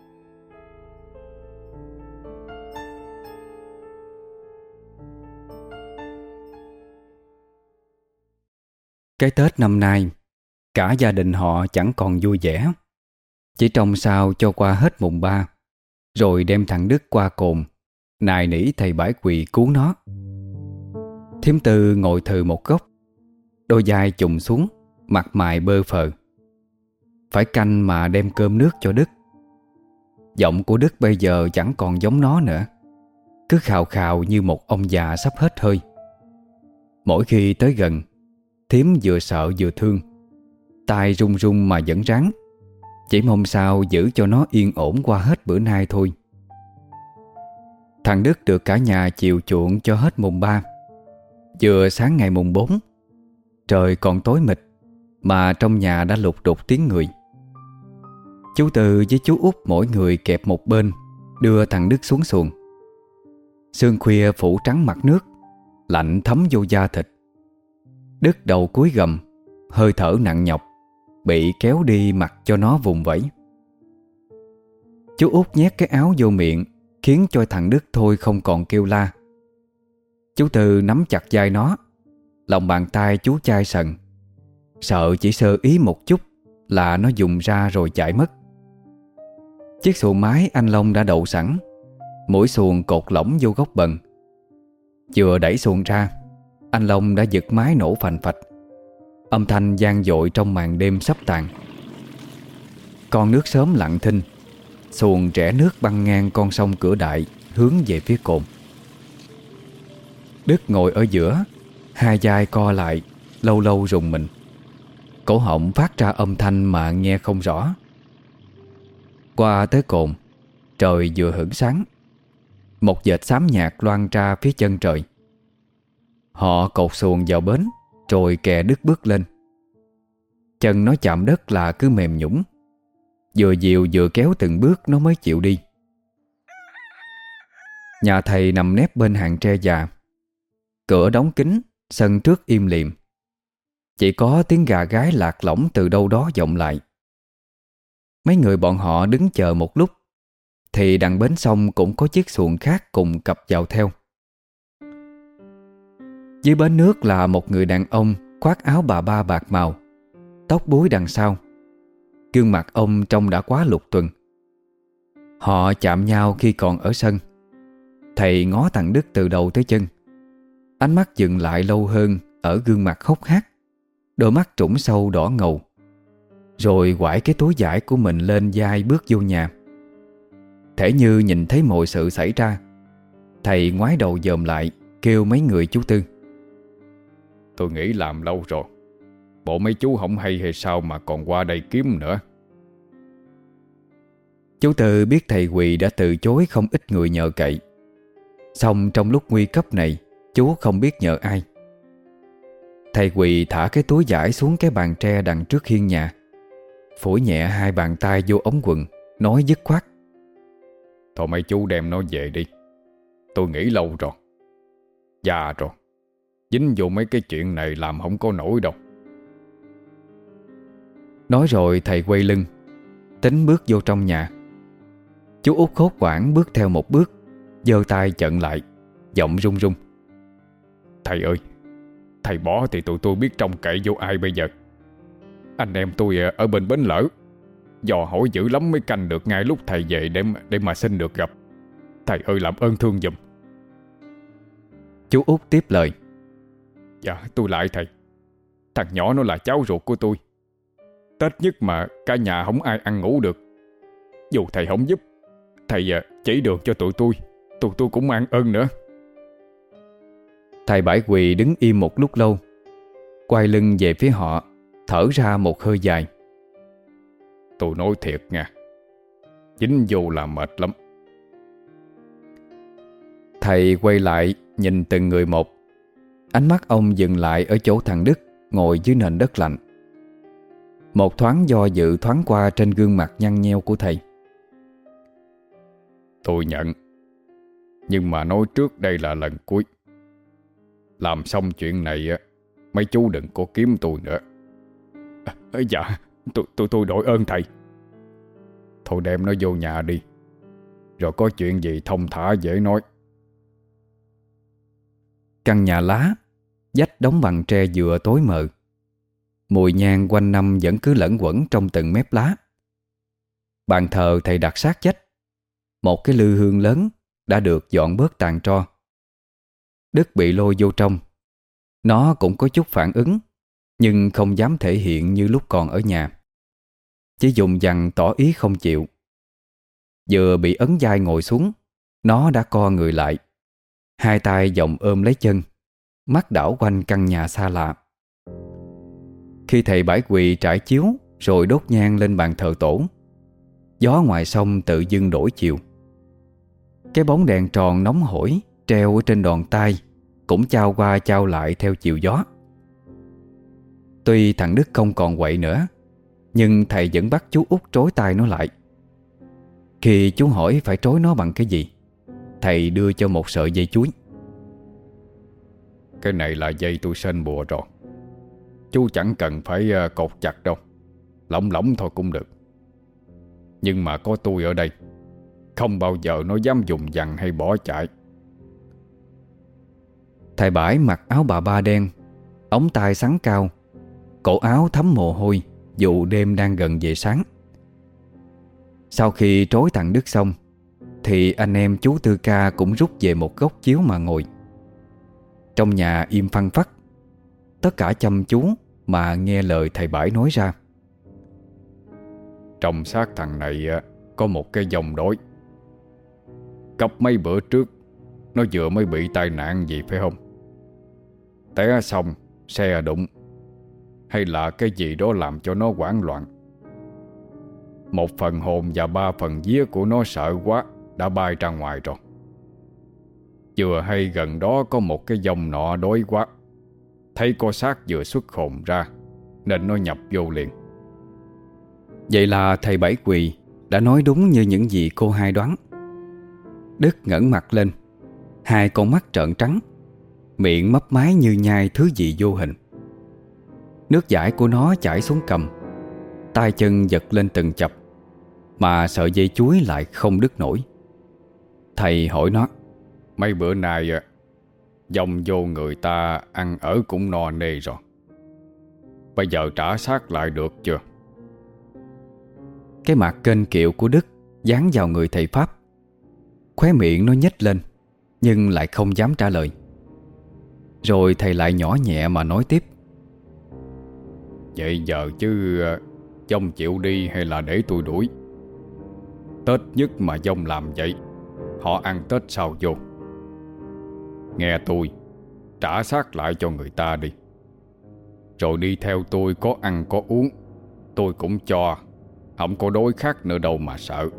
Cái Tết năm nay, cả gia đình họ chẳng còn vui vẻ. Chỉ trông sao cho qua hết mùng 3, rồi đem thằng Đức qua cồn, nài nỉ thầy Bãi Quỳ cứu nó. Thím Tư ngồi thừ một góc, đôi vai chùng xuống, mặt mày bơ phờ. Phải canh mà đem cơm nước cho Đức. Giọng của Đức bây giờ chẳng còn giống nó nữa, cứ khào khào như một ông già sắp hết hơi. Mỗi khi tới gần, thím vừa sợ vừa thương, tay run run mà vẫn ráng, chỉ mong sao giữ cho nó yên ổn qua hết bữa nay thôi. Thằng Đức được cả nhà chiều chuộng cho hết mùng 3. Vừa sáng ngày mùng 4, trời còn tối mịt mà trong nhà đã lục đục tiếng người. Chú Tư với chú Út mỗi người kẹp một bên, đưa thằng Đức xuống xuồng. Sương khuya phủ trắng mặt nước, lạnh thấm vô da thịt. Đức đầu cúi gầm, hơi thở nặng nhọc, bị kéo đi mặc cho nó vùng vẫy. Chú Út nhét cái áo vô miệng, khiến cho thằng Đức thôi không còn kêu la. Chú Tư nắm chặt vai nó, lòng bàn tay chú chai sần, sợ chỉ sơ ý một chút là nó dùng ra rồi chạy mất. Chiếc xuồng mái anh Long đã đậu sẵn, mũi xuồng cột lỏng vô góc bần. Vừa đẩy xuồng ra, anh Long đã giật mái nổ phành phạch. Âm thanh vang dội trong màn đêm sắp tàn. Con nước sớm lặng thinh, xuồng rẽ nước băng ngang con sông Cửa Đại, hướng về phía cồn. Đức ngồi ở giữa, hai vai co lại, lâu lâu rùng mình. Cổ họng phát ra âm thanh mà nghe không rõ. Qua tới cồn, trời vừa hửng sáng. Một vệt xám nhạt loang ra phía chân trời. Họ cột xuồng vào bến, rồi kè Đức bước lên. Chân nó chạm đất là cứ mềm nhũn, vừa dìu vừa kéo từng bước nó mới chịu đi. Nhà thầy nằm nép bên hàng tre già. Cửa đóng kín, sân trước im lìm. Chỉ có tiếng gà gáy lạc lõng từ đâu đó vọng lại. Mấy người bọn họ đứng chờ một lúc, thì đằng bến sông cũng có chiếc xuồng khác cùng cập vào theo. Dưới bến nước là một người đàn ông khoác áo bà ba bạc màu, tóc búi đằng sau. Gương mặt ông trông đã quá lục tuần. Họ chạm nhau khi còn ở sân. Thầy ngó thằng Đức từ đầu tới chân. Ánh mắt dừng lại lâu hơn ở gương mặt hốc hác, đôi mắt trũng sâu đỏ ngầu. Rồi quải cái túi vải của mình lên vai bước vô nhà. Thể như nhìn thấy mọi sự xảy ra, thầy ngoái đầu dòm lại, kêu mấy người chú Tư. Tôi nghĩ làm lâu rồi, bộ mấy chú không hay sao mà còn qua đây kiếm nữa. Chú Tư biết thầy Quỳ đã từ chối không ít người nhờ cậy. Xong trong lúc nguy cấp này, chú không biết nhờ ai. Thầy Quỳ thả cái túi vải xuống cái bàn tre đằng trước hiên nhà, phủi nhẹ hai bàn tay vô ống quần, nói dứt khoát. Thôi mấy chú đem nó về đi. Tôi nghĩ lâu rồi, già rồi, dính vô mấy cái chuyện này làm không có nổi đâu. Nói rồi thầy quay lưng, tính bước vô trong nhà. Chú Út hốt hoảng bước theo một bước, giơ tay chặn lại, giọng run run. Thầy ơi, thầy bỏ thì tụi tôi biết trông cậy vô ai bây giờ. Anh em tôi ở bên bến lỡ, dò hỏi dữ lắm mới canh được ngay lúc thầy về để mà xin được gặp. Thầy ơi làm ơn thương giùm. Chú Út tiếp lời. Dạ tôi lại thầy. Thằng nhỏ nó là cháu ruột của tôi. Tết nhất mà cả nhà không ai ăn ngủ được. Dù thầy không giúp, thầy chỉ đường cho tụi tôi cũng mang ơn nữa. Thầy Bãi Quỳ đứng im một lúc lâu, quay lưng về phía họ, thở ra một hơi dài. Tôi nói thiệt nha, dính vô là mệt lắm. Thầy quay lại nhìn từng người một. Ánh mắt ông dừng lại ở chỗ thằng Đức ngồi dưới nền đất lạnh. Một thoáng do dự thoáng qua trên gương mặt nhăn nheo của thầy. Tôi nhận, nhưng mà nói trước đây là lần cuối. Làm xong chuyện này á, mấy chú đừng có kiếm tôi nữa. Dạ, tôi đội ơn thầy. Thôi đem nó vô nhà đi, rồi có chuyện gì thông thả dễ nói. Căn nhà lá vách đóng bằng tre dừa tối mờ. Mùi nhang quanh năm vẫn cứ lẫn quẩn trong từng mép lá. Bàn thờ thầy đặt sát vách. Một cái lư hương lớn đã được dọn bớt tàn tro. Đức bị lôi vô trong. Nó cũng có chút phản ứng, nhưng không dám thể hiện như lúc còn ở nhà. Chỉ dùng dằng tỏ ý không chịu. Vừa bị ấn vai ngồi xuống, nó đã co người lại, hai tay vòng ôm lấy chân, mắt đảo quanh căn nhà xa lạ. Khi thầy bãi quỳ trải chiếu rồi đốt nhang lên bàn thờ tổ, gió ngoài sông tự dưng đổi chiều. Cái bóng đèn tròn nóng hổi treo ở trên đòn tay cũng chao qua chao lại theo chiều gió. Tuy thằng Đức không còn quậy nữa, nhưng thầy vẫn bắt chú Út trói tay nó lại. Khi chú hỏi phải trói nó bằng cái gì, thầy đưa cho một sợi dây chuối. Cái này là dây tôi sên bùa rồi. Chú chẳng cần phải cột chặt đâu, lỏng lỏng thôi cũng được. Nhưng mà có tôi ở đây, không bao giờ nó dám dùng dằn hay bỏ chạy. Thầy Bãi mặc áo bà ba đen, ống tay xắn cao, cổ áo thấm mồ hôi dù đêm đang gần về sáng. Sau khi trói thằng Đức xong, thì anh em chú Tư Ca cũng rút về một góc chiếu mà ngồi. Trong nhà im phăng phắc, tất cả chăm chú mà nghe lời thầy Bãi nói ra. Trong xác thằng này có một cái dòng đói. Cấp mấy bữa trước nó vừa mới bị tai nạn gì phải không? Té xong xe đụng, hay là cái gì đó làm cho nó hoảng loạn. Một phần hồn và 3 phần vía của nó sợ quá đã bay ra ngoài rồi. Vừa hay gần đó có một cái dòng nọ đói quá, thấy có xác vừa xuất hồn ra nên nó nhập vô liền. Vậy là thầy Bảy Quỳ đã nói đúng như những gì cô hai đoán. Đức ngẩng mặt lên, hai con mắt trợn trắng, miệng mấp máy như nhai thứ gì vô hình. Nước dãi của nó chảy xuống cằm, tay chân giật lên từng chập, mà sợi dây chuối lại không đứt nổi. Thầy hỏi nó: Mấy bữa nay dòng vô người ta ăn ở cũng no nê rồi, bây giờ trả xác lại được chưa? Cái mặt kênh kiệu của Đức dán vào người thầy Pháp. Khóe miệng nó nhếch lên, nhưng lại không dám trả lời. Rồi thầy lại nhỏ nhẹ mà nói tiếp: Vậy giờ chứ dòng chịu đi hay là để tôi đuổi? Tết nhất mà dòng làm vậy, họ ăn Tết sao vô? Nghe tôi, trả xác lại cho người ta đi, rồi đi theo tôi, có ăn có uống tôi cũng cho, không có đối khác nữa đâu mà sợ.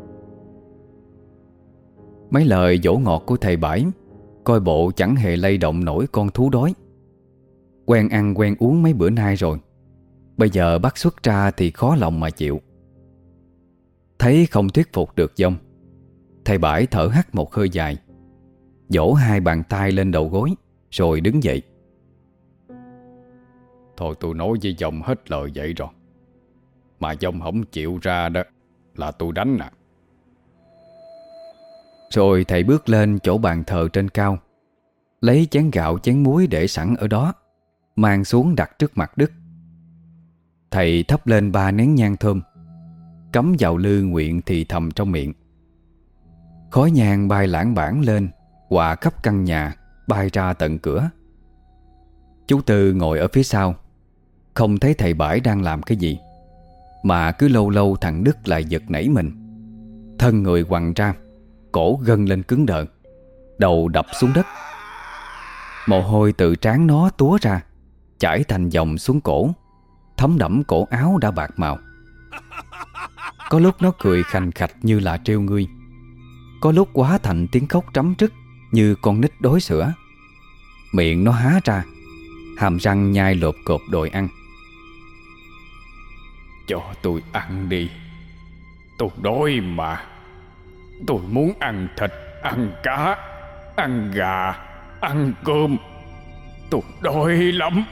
Mấy lời dỗ ngọt của thầy Bãi coi bộ chẳng hề lay động nổi con thú đói. Quen ăn quen uống mấy bữa nay rồi, bây giờ bắt xuất ra thì khó lòng mà chịu. Thấy không thuyết phục được dông, thầy Bãi thở hắt một hơi dài, vỗ hai bàn tay lên đầu gối, rồi đứng dậy. Thôi tôi nói với dòng hết lời vậy rồi, mà dòng không chịu ra đó là tôi đánh nè. Rồi thầy bước lên chỗ bàn thờ trên cao, lấy chén gạo chén muối để sẵn ở đó, mang xuống đặt trước mặt Đức. Thầy thắp lên 3 nén nhang thơm, cắm vào lư nguyện thì thầm trong miệng. Khói nhang bay lãng đãng lên, hòa khắp căn nhà, bay ra tận cửa. Chú Tư ngồi ở phía sau, không thấy thầy Bãi đang làm cái gì, mà cứ lâu lâu thằng Đức lại giật nảy mình, thân người quằn ra, cổ gân lên cứng đờ, đầu đập xuống đất. Mồ hôi từ trán nó túa ra, chảy thành dòng xuống cổ, thấm đẫm cổ áo đã bạc màu. Có lúc nó cười khành khạch như là trêu ngươi, có lúc hóa thành tiếng khóc trắm trức như con nít đói sữa. Miệng nó há ra, hàm răng nhai lộp cộp đòi ăn. Cho tôi ăn đi, tôi đói mà. Tôi muốn ăn thịt, ăn cá, ăn gà, ăn cơm. Tôi đói lắm.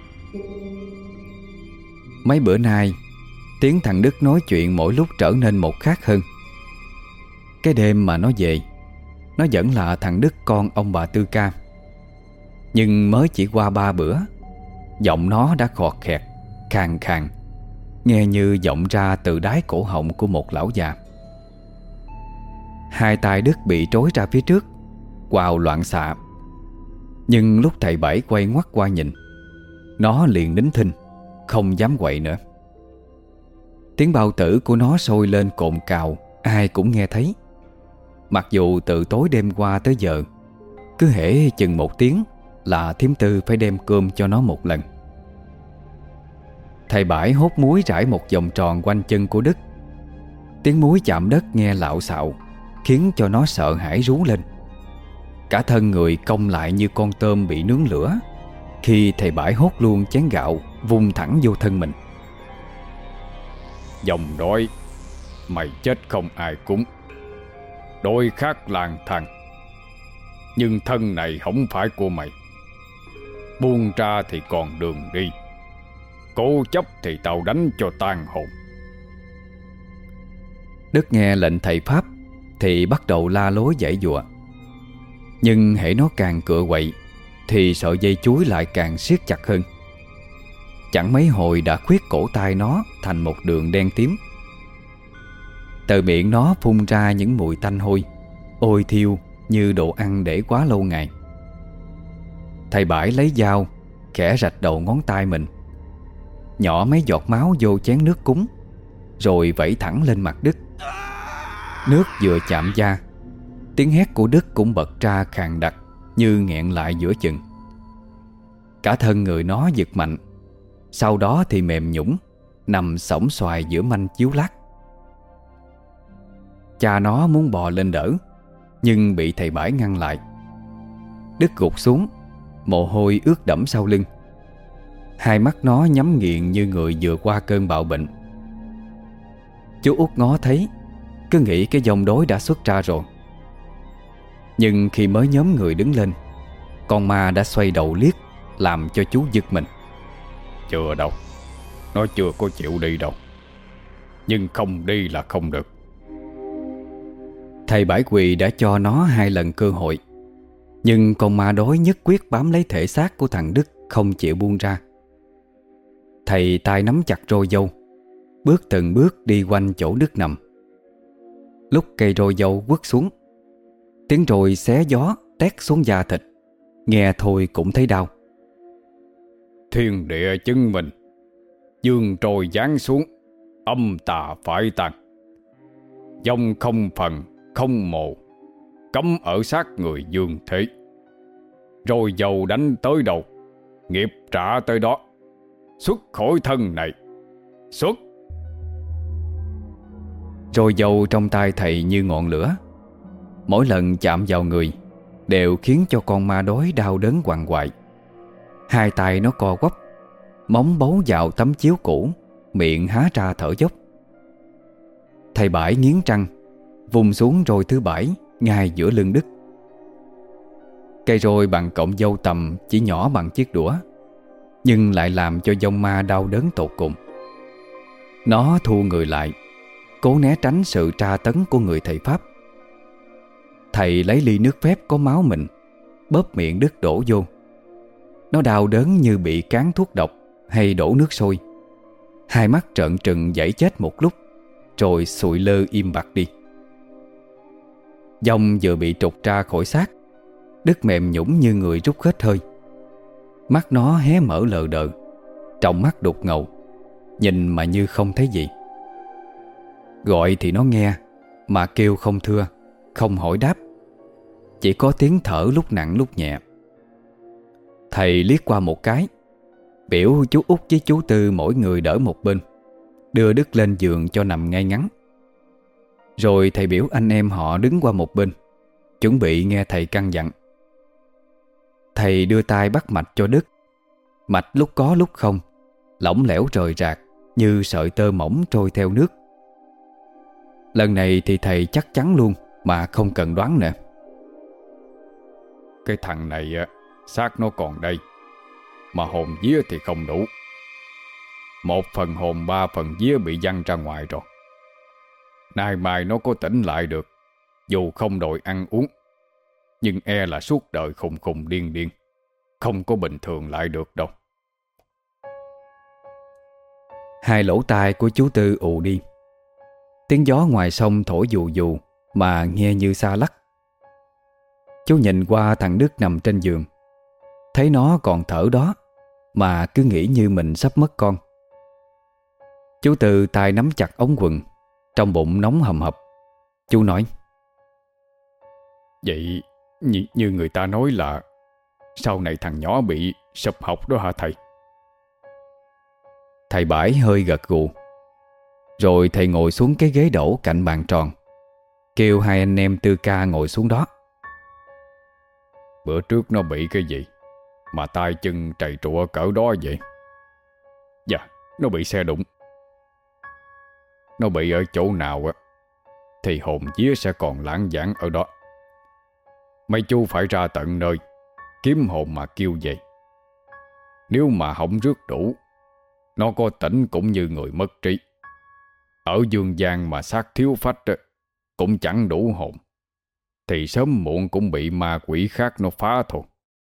Mấy bữa nay, tiếng thằng Đức nói chuyện mỗi lúc trở nên một khác hơn. Cái đêm mà nó về, nó vẫn là thằng Đức con ông bà Tư Ca. Nhưng mới chỉ qua 3 bữa, giọng nó đã khọt khẹt, khàn khàn, nghe như vọng ra từ đáy cổ họng của một lão già. Hai tay Đức bị trói ra phía trước, quào loạn xạ. Nhưng lúc thầy Bảy quay ngoắt qua nhìn, nó liền nín thinh, không dám quậy nữa. Tiếng bao tử của nó sôi lên cồn cào, ai cũng nghe thấy. Mặc dù từ tối đêm qua tới giờ, cứ hễ chừng 1 tiếng là thím Tư phải đem cơm cho nó một lần. Thầy Bảy hốt muối rải một vòng tròn quanh chân của Đức. Tiếng muối chạm đất nghe lạo xạo, khiến cho nó sợ hãi rú lên. Cả thân người cong lại như con tôm bị nướng lửa, khi thầy Bảy hốt luôn chén gạo vung thẳng vô thân mình. Dòng đói, mày chết không ai cúng. Đôi khác lang thang, nhưng thân này không phải của mày. Buông ra thì còn đường đi, cố chấp thì tao đánh cho tan hồn. Đức nghe lệnh thầy Pháp thì bắt đầu la lối giãy giụa. Nhưng hễ nó càng cựa quậy thì sợi dây chuối lại càng siết chặt hơn. Chẳng mấy hồi đã khuyết cổ tay nó thành một đường đen tím. Từ miệng nó phun ra những mùi tanh hôi, ôi thiêu như đồ ăn để quá lâu ngày. Thầy Bảy lấy dao khẽ rạch đầu ngón tay mình, nhỏ mấy giọt máu vô chén nước cúng, rồi vẩy thẳng lên mặt Đức. Nước vừa chạm da, tiếng hét của Đức cũng bật ra khàn đặc, như nghẹn lại giữa chừng. Cả thân người nó giật mạnh, sau đó thì mềm nhũn, nằm sõng xoài giữa manh chiếu lát. Cha nó muốn bò lên đỡ, nhưng bị thầy Bảy ngăn lại. Đức gục xuống, mồ hôi ướt đẫm sau lưng. Hai mắt nó nhắm nghiền như người vừa qua cơn bạo bệnh. Chú út ngó thấy, cứ nghĩ cái dòng đối đã xuất ra rồi. Nhưng khi mới nhóm người đứng lên, con ma đã xoay đầu liếc, làm cho chú giật mình. Chưa đâu, nó chưa có chịu đi đâu. Nhưng không đi là không được. Thầy Bảy Quỳ đã cho nó 2 lần cơ hội, nhưng con ma đói nhất quyết bám lấy thể xác của thằng Đức, không chịu buông ra. Thầy tay nắm chặt roi dâu, bước từng bước đi quanh chỗ Đức nằm. Lúc cây roi dâu quất xuống, tiếng roi xé gió tét xuống da thịt, nghe thôi cũng thấy đau. Thiên địa chứng minh, dương trồi giáng xuống, âm tà phải tan. Dòng không phần không mồ, cấm ở sát người dương thế. Rồi dầu đánh tới đâu, nghiệp trả tới đó. Xuất khỏi thân này, xuất. Rồi dầu trong tay thầy như ngọn lửa, mỗi lần chạm vào người đều khiến cho con ma đói đau đớn quằn quại. Hai tay nó co quắp, móng bấu vào tấm chiếu cũ, miệng há ra thở dốc. Thầy Bảy nghiến răng, vùng xuống roi thứ 7 ngay giữa lưng Đức. Cây roi bằng cọng dâu tằm chỉ nhỏ bằng chiếc đũa, nhưng lại làm cho dông ma đau đớn tột cùng. Nó thu người lại, cố né tránh sự tra tấn của người thầy Pháp. Thầy lấy ly nước phép có máu mình, bóp miệng Đức đổ vô. Nó đau đớn như bị cán thuốc độc hay đổ nước sôi. Hai mắt trợn trừng giãy chết một lúc, rồi sụi lơ im bặt đi. Dông vừa bị trục ra khỏi xác, Đức mềm nhũn như người rút hết hơi. Mắt nó hé mở lờ đờ, trong mắt đục ngầu, nhìn mà như không thấy gì. Gọi thì nó nghe, mà kêu không thưa, không hỏi đáp. Chỉ có tiếng thở lúc nặng lúc nhẹ. Thầy liếc qua một cái, biểu chú Út với chú Tư mỗi người đỡ một bên, đưa Đức lên giường cho nằm ngay ngắn. Rồi thầy biểu anh em họ đứng qua một bên, chuẩn bị nghe thầy căn dặn. Thầy đưa tay bắt mạch cho Đức. Mạch lúc có lúc không, lỏng lẻo rời rạc như sợi tơ mỏng trôi theo nước. Lần này thì thầy chắc chắn luôn, mà không cần đoán nữa. Cái thằng này xác nó còn đây, mà hồn vía thì không đủ. 1/3 hồn 3/3 vía bị văng ra ngoài rồi. Nay mai nó có tỉnh lại được, dù không đòi ăn uống, nhưng e là suốt đời khùng khùng điên điên, không có bình thường lại được đâu. Hai lỗ tai của chú Tư ù đi. Tiếng gió ngoài sông thổi dù dù mà nghe như xa lắc. Chú nhìn qua thằng Đức nằm trên giường, thấy nó còn thở đó mà cứ nghĩ như mình sắp mất con. Chú Tư tay nắm chặt ống quần, trong bụng nóng hầm hập. Chú nói: Vậy như người ta nói là sau này thằng nhỏ bị sụp học đó hả thầy? Thầy Bãi hơi gật gù. Rồi thầy ngồi xuống cái ghế đẩu cạnh bàn tròn, kêu hai anh em Tư Ca ngồi xuống đó. Bữa trước nó bị cái gì mà tay chân trầy trụa cỡ đó vậy? Dạ, nó bị xe đụng. Nó bị ở chỗ nào á thì hồn vía sẽ còn lãng vảng ở đó. Mấy chú phải ra tận nơi kiếm hồn mà kêu về. Nếu mà không rước đủ, nó có tỉnh cũng như người mất trí. Ở dương gian mà xác thiếu phách cũng chẳng đủ hồn, thì sớm muộn cũng bị ma quỷ khác nó phá thôi.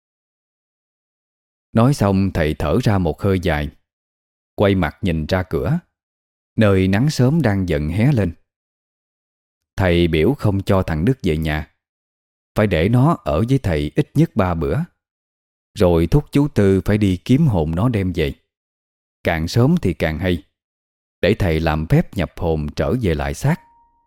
Nói xong thầy thở ra một hơi dài, quay mặt nhìn ra cửa, nơi nắng sớm đang dần hé lên. Thầy biểu không cho thằng Đức về nhà, phải để nó ở với thầy ít nhất 3 bữa, rồi thúc chú Tư phải đi kiếm hồn nó đem về. Càng sớm thì càng hay, để thầy làm phép nhập hồn trở về lại xác.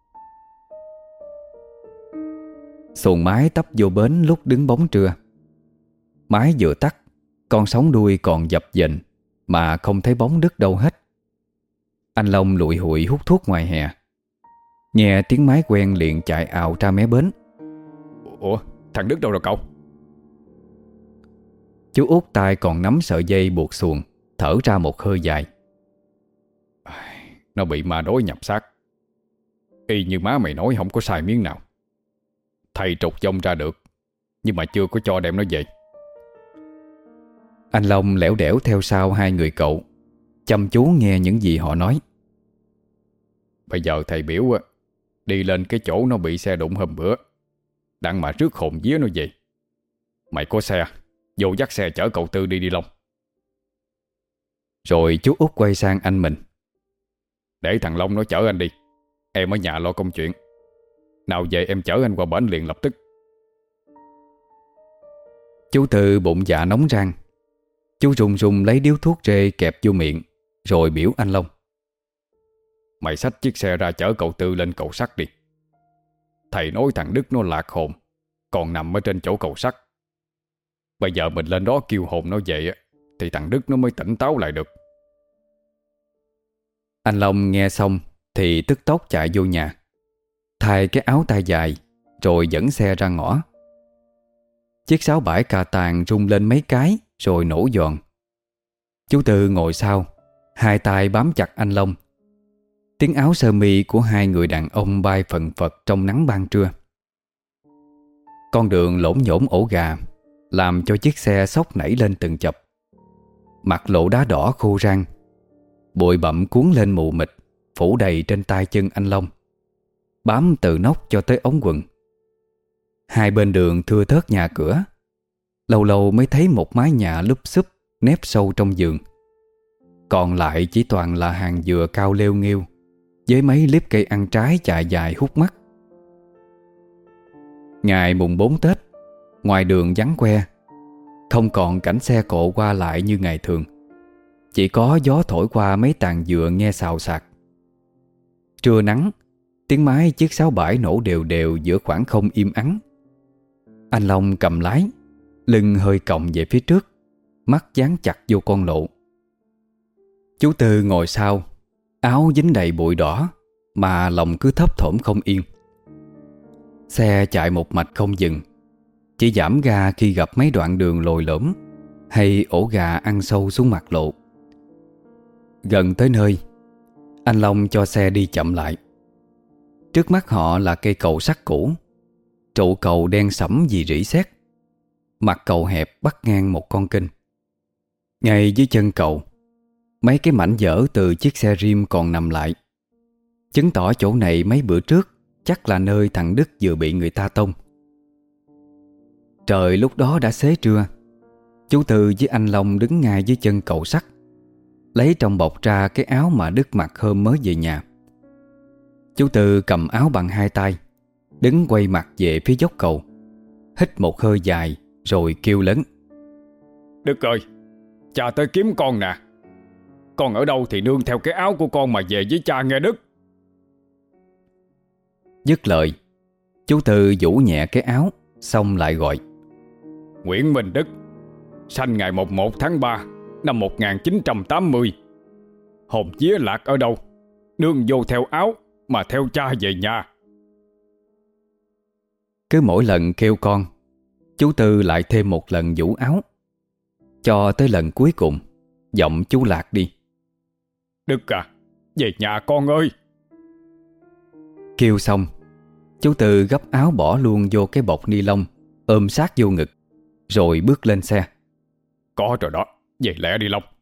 Xuồng mái tấp vô bến lúc đứng bóng trưa. Mái vừa tắt, con sóng đuôi còn dập dềnh mà không thấy bóng Đức đâu hết. Anh Long lụi hụi hút thuốc ngoài hè, nghe tiếng mái quen liền chạy ào ra mé bến. Ủa, thằng Đức đâu rồi cậu? Chú út tay còn nắm sợi dây buộc xuồng, thở ra một hơi dài. Nó bị ma đối nhập xác, y như má mày nói không có sai miếng nào. Thầy trục vong ra được, nhưng mà chưa có cho đem nó về. Anh Long lẻo đẻo theo sau hai người cậu, chăm chú nghe những gì họ nói. Bây giờ thầy biểu đi lên cái chỗ nó bị xe đụng hôm bữa, đặng mà rước hồn vía nó về. Mày có xe, vô dắt xe chở cậu Tư đi Long. Rồi chú út quay sang anh mình: Để thằng Long nó chở anh đi, em ở nhà lo công chuyện. Nào về em chở anh qua bển liền lập tức. Chú Tư bụng dạ nóng rang. Chú run run lấy điếu thuốc rê kẹp vô miệng, rồi biểu anh Long: Mày xách chiếc xe ra chở cậu Tư lên cầu sắt đi. Thầy nói thằng Đức nó lạc hồn, còn nằm ở trên chỗ cầu sắt. Bây giờ mình lên đó kêu hồn nó về thì thằng Đức nó mới tỉnh táo lại được. Anh Long nghe xong thì tức tốc chạy vô nhà, thay cái áo tay dài, rồi dẫn xe ra ngõ. Chiếc sáo bãi cà tàng rung lên mấy cái rồi nổ giòn. Chú Tư ngồi sau, hai tay bám chặt anh Long. Tiếng áo sơ mi của hai người đàn ông bay phần phật trong nắng ban trưa. Con đường lổn nhổn ổ gà làm cho chiếc xe xốc nảy lên từng chập. Mặt lộ đá đỏ khô rang, bụi bặm cuốn lên mù mịt, phủ đầy trên tay chân anh Long, bám từ nóc cho tới ống quần. Hai bên đường thưa thớt nhà cửa, lâu lâu mới thấy một mái nhà lúp xúp nép sâu trong vườn. Còn lại chỉ toàn là hàng dừa cao lêu nghêu, với mấy liếp cây ăn trái chạy dài hút mắt. Ngày mùng 4 Tết, ngoài đường vắng que, không còn cảnh xe cộ qua lại như ngày thường. Chỉ có gió thổi qua mấy tàn dừa nghe xào xạc. Trưa nắng, tiếng mái chiếc sáo bãi nổ đều đều giữa khoảng không im ắng. Anh Long cầm lái, lưng hơi còng về phía trước, mắt dán chặt vô con lộ. Chú Tư ngồi sau, áo dính đầy bụi đỏ mà lòng cứ thấp thỏm không yên. Xe chạy một mạch không dừng, chỉ giảm ga khi gặp mấy đoạn đường lồi lõm hay ổ gà ăn sâu xuống mặt lộ. Gần tới nơi, anh Long cho xe đi chậm lại. Trước mắt họ là cây cầu sắt cũ, trụ cầu đen sẫm vì rỉ sét. Mặt cầu hẹp bắt ngang một con kênh. Ngay dưới chân cầu, mấy cái mảnh vỡ từ chiếc xe rim còn nằm lại, chứng tỏ chỗ này mấy bữa trước chắc là nơi thằng Đức vừa bị người ta tông. Trời lúc đó đã xế trưa. Chú Tư với anh Long đứng ngay dưới chân cầu sắt, lấy trong bọc ra cái áo mà Đức mặc hôm mới về nhà. Chú Tư cầm áo bằng hai tay, đứng quay mặt về phía dốc cầu, hít một hơi dài rồi kêu lớn: Đức ơi, cha tới kiếm con nè. Con ở đâu thì nương theo cái áo của con mà về với cha nghe Đức. Dứt lời, chú Tư vũ nhẹ cái áo, xong lại gọi: Nguyễn Minh Đức, sanh ngày 11 tháng 3 năm 1980. Hồn vía lạc ở đâu, nương vô theo áo mà theo cha về nhà. Cứ mỗi lần kêu con, chú Tư lại thêm một lần vũ áo, cho tới lần cuối cùng giọng chú lạc đi: Đức à, về nhà con ơi. Kêu xong, chú Tư gấp áo bỏ luôn vô cái bọc ni lông, ôm sát vô ngực, rồi bước lên xe. Có rồi đó, về lẹ đi Long.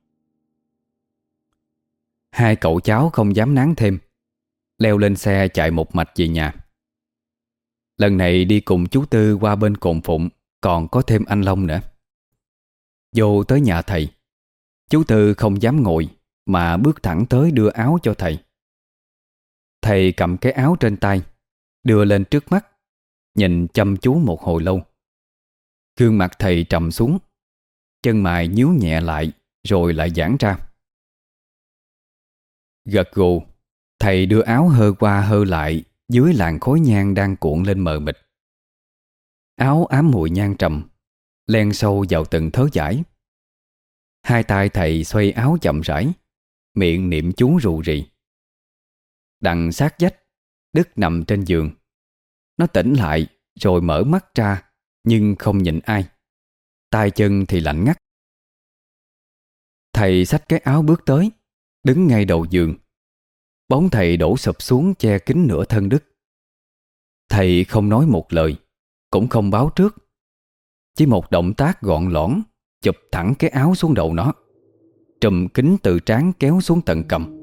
Hai cậu cháu không dám nán thêm, leo lên xe chạy một mạch về nhà. Lần này đi cùng chú Tư qua bên cồn Phụng còn có thêm anh Long nữa. Vô tới nhà thầy, chú Tư không dám ngồi mà bước thẳng tới đưa áo cho thầy. Thầy cầm cái áo trên tay, đưa lên trước mắt, nhìn chăm chú một hồi lâu. Gương mặt thầy trầm xuống, chân mày nhíu nhẹ lại rồi lại giãn ra. Gật gù, thầy đưa áo hơ qua hơ lại dưới làn khói nhang đang cuộn lên mờ mịt. Áo ám mùi nhang trầm, len sâu vào từng thớ vải. Hai tay thầy xoay áo chậm rãi, miệng niệm chú rù rì. Đằng sát vách, Đức nằm trên giường. Nó tỉnh lại rồi mở mắt ra, nhưng không nhìn ai. tay chân thì lạnh ngắt. Thầy xách cái áo bước tới, đứng ngay đầu giường. Bóng thầy đổ sụp xuống che kín nửa thân Đức. Thầy không nói một lời, cũng không báo trước. Chỉ một động tác gọn lõn, chụp thẳng cái áo xuống đầu nó, trùm kín từ trán kéo xuống tận cằm.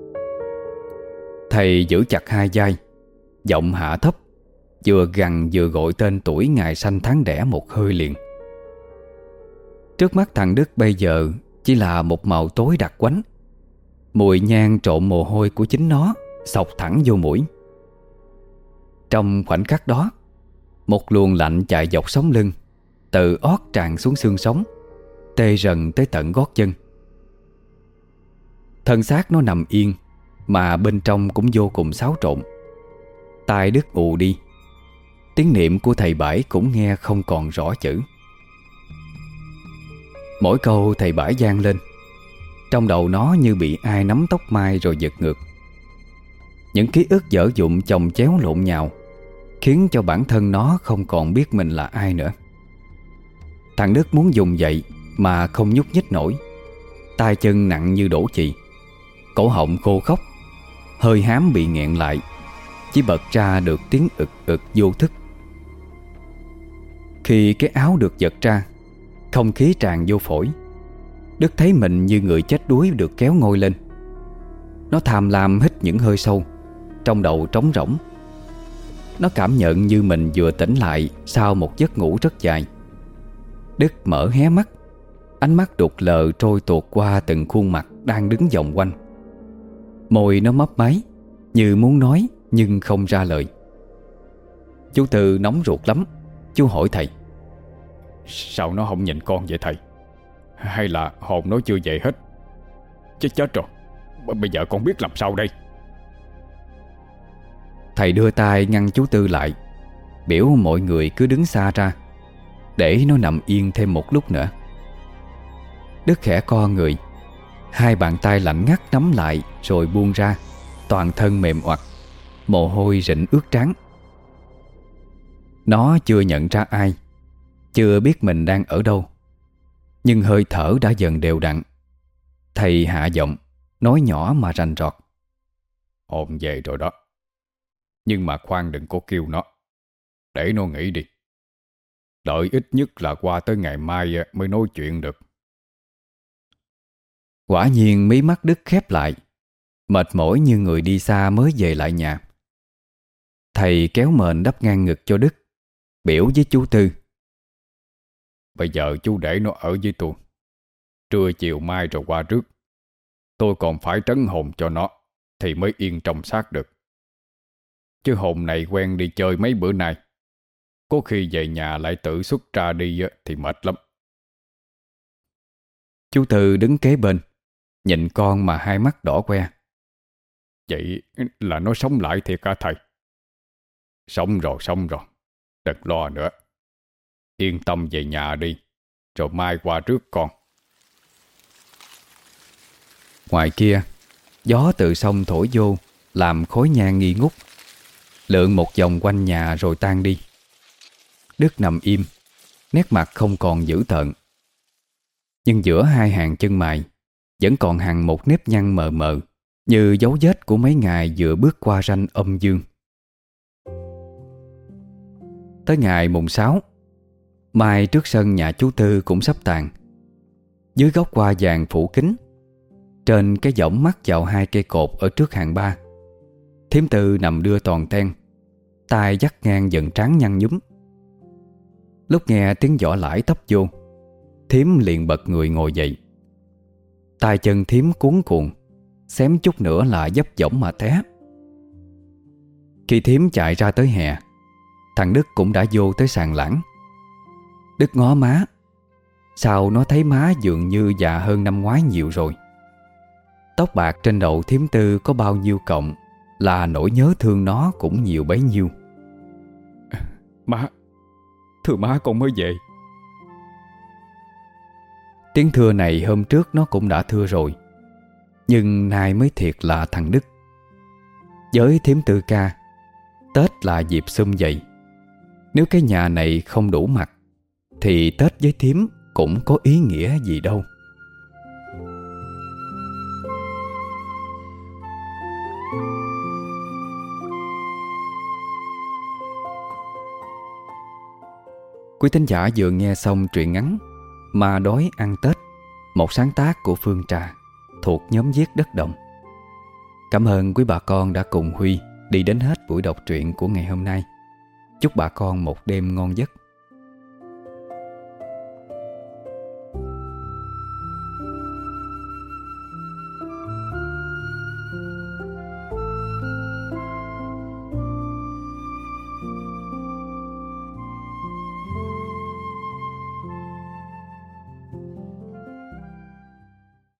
Thầy giữ chặt hai vai, giọng hạ thấp, vừa gằn vừa gọi tên tuổi ngày sanh tháng đẻ một hơi liền. Trước mắt thằng Đức bây giờ chỉ là một màu tối đặc quánh. Mùi nhang trộn mồ hôi của chính nó xộc thẳng vô mũi. Trong khoảnh khắc đó, một luồng lạnh chạy dọc sống lưng, từ ót tràn xuống xương sống, tê rần tới tận gót chân. Thân xác nó nằm yên, mà bên trong cũng vô cùng xáo trộn. Tai Đức ù đi, tiếng niệm của thầy Bãi cũng nghe không còn rõ chữ. Mỗi câu thầy Bãi vang lên, trong đầu nó như bị ai nắm tóc mai rồi giật ngược. Những ký ức dở dụng chồng chéo lộn nhào, khiến cho bản thân nó không còn biết mình là ai nữa. Thằng Đức muốn dùng dậy mà không nhúc nhích nổi, tay chân nặng như đổ chì, cổ họng khô khốc, hơi hám bị nghẹn lại, chỉ bật ra được tiếng ực ực vô thức. Khi cái áo được giật ra, không khí tràn vô phổi. Đức thấy mình như người chết đuối được kéo ngoi lên. Nó tham lam hít những hơi sâu, trong đầu trống rỗng. Nó cảm nhận như mình vừa tỉnh lại sau một giấc ngủ rất dài. Đức mở hé mắt, ánh mắt đục lờ trôi tuột qua từng khuôn mặt đang đứng vòng quanh. Môi nó mấp máy, như muốn nói nhưng không ra lời. Chú Tư nóng ruột lắm. Chú hỏi thầy: Sao nó không nhìn con vậy thầy? Hay là hồn nó chưa về hết? Chết rồi, bây giờ con biết làm sao đây? Thầy đưa tay ngăn chú Tư lại, biểu mọi người cứ đứng xa ra, để nó nằm yên thêm một lúc nữa. Đức khẽ co người, hai bàn tay lạnh ngắt nắm lại rồi buông ra, toàn thân mềm oặt, mồ hôi rịn ướt trán. Nó chưa nhận ra ai, chưa biết mình đang ở đâu, nhưng hơi thở đã dần đều đặn. Thầy hạ giọng, nói nhỏ mà rành rọt: Hồn về rồi đó. Nhưng mà khoan, đừng có kêu nó, để nó nghỉ đi. Đợi ít nhất là qua tới ngày mai mới nói chuyện được. Quả nhiên mí mắt Đức khép lại, mệt mỏi như người đi xa mới về lại nhà. Thầy kéo mền đắp ngang ngực cho Đức, biểu với chú Tư: Bây giờ chú để nó ở với tôi. Trưa chiều mai rồi qua rước. Tôi còn phải trấn hồn cho nó thì mới yên trong xác được. Chứ hồn này quen đi chơi mấy bữa nay, có khi về nhà lại tự xuất ra đi thì mệt lắm. Chú Tư đứng kế bên, nhìn con mà hai mắt đỏ que. Vậy là nó sống lại thiệt hả thầy? Sống rồi, đừng lo nữa. Yên tâm về nhà đi, rồi mai qua rước con. Ngoài kia, gió từ sông thổi vô, làm khói nhang nghi ngút, lượn một vòng quanh nhà rồi tan đi. Đức nằm im, nét mặt không còn dữ tợn, nhưng giữa hai hàng chân mày vẫn còn hằn một nếp nhăn mờ mờ, như dấu vết của mấy ngày vừa bước qua ranh âm dương. Tới ngày mùng 6, mai trước sân nhà chú Tư cũng sắp tàn. Dưới gốc hoa vàng phủ kính, trên cái võng mắc vào hai cây cột ở trước hàng ba, thím Tư nằm đưa toàn ten, tay dắt ngang dần trán nhăn nhúm. Lúc nghe tiếng giỏ lãi tấp vô, thím liền bật người ngồi dậy. Tay chân thím cuống cuồng, xém chút nữa là dấp võng mà té. Khi thím chạy ra tới hè, thằng Đức cũng đã vô tới sàn lãng. Đức ngó má, sao nó thấy má dường như già hơn năm ngoái nhiều rồi. Tóc bạc trên đầu thím Tư có bao nhiêu cộng là nỗi nhớ thương nó cũng nhiều bấy nhiêu. Má, thưa má con mới về. Tiếng thưa này hôm trước nó cũng đã thưa rồi, nhưng nay mới thiệt là thằng Đức. Với thím Tư ca, Tết là dịp sum vầy. Nếu cái nhà này không đủ mặt thì Tết với thím cũng có ý nghĩa gì đâu. Quý thính giả vừa nghe xong truyện ngắn Ma Đói Ăn Tết, một sáng tác của Phương Trà thuộc nhóm viết Đất Đồng. Cảm ơn quý bà con đã cùng Huy đi đến hết buổi đọc truyện của ngày hôm nay. Chúc bà con một đêm ngon giấc.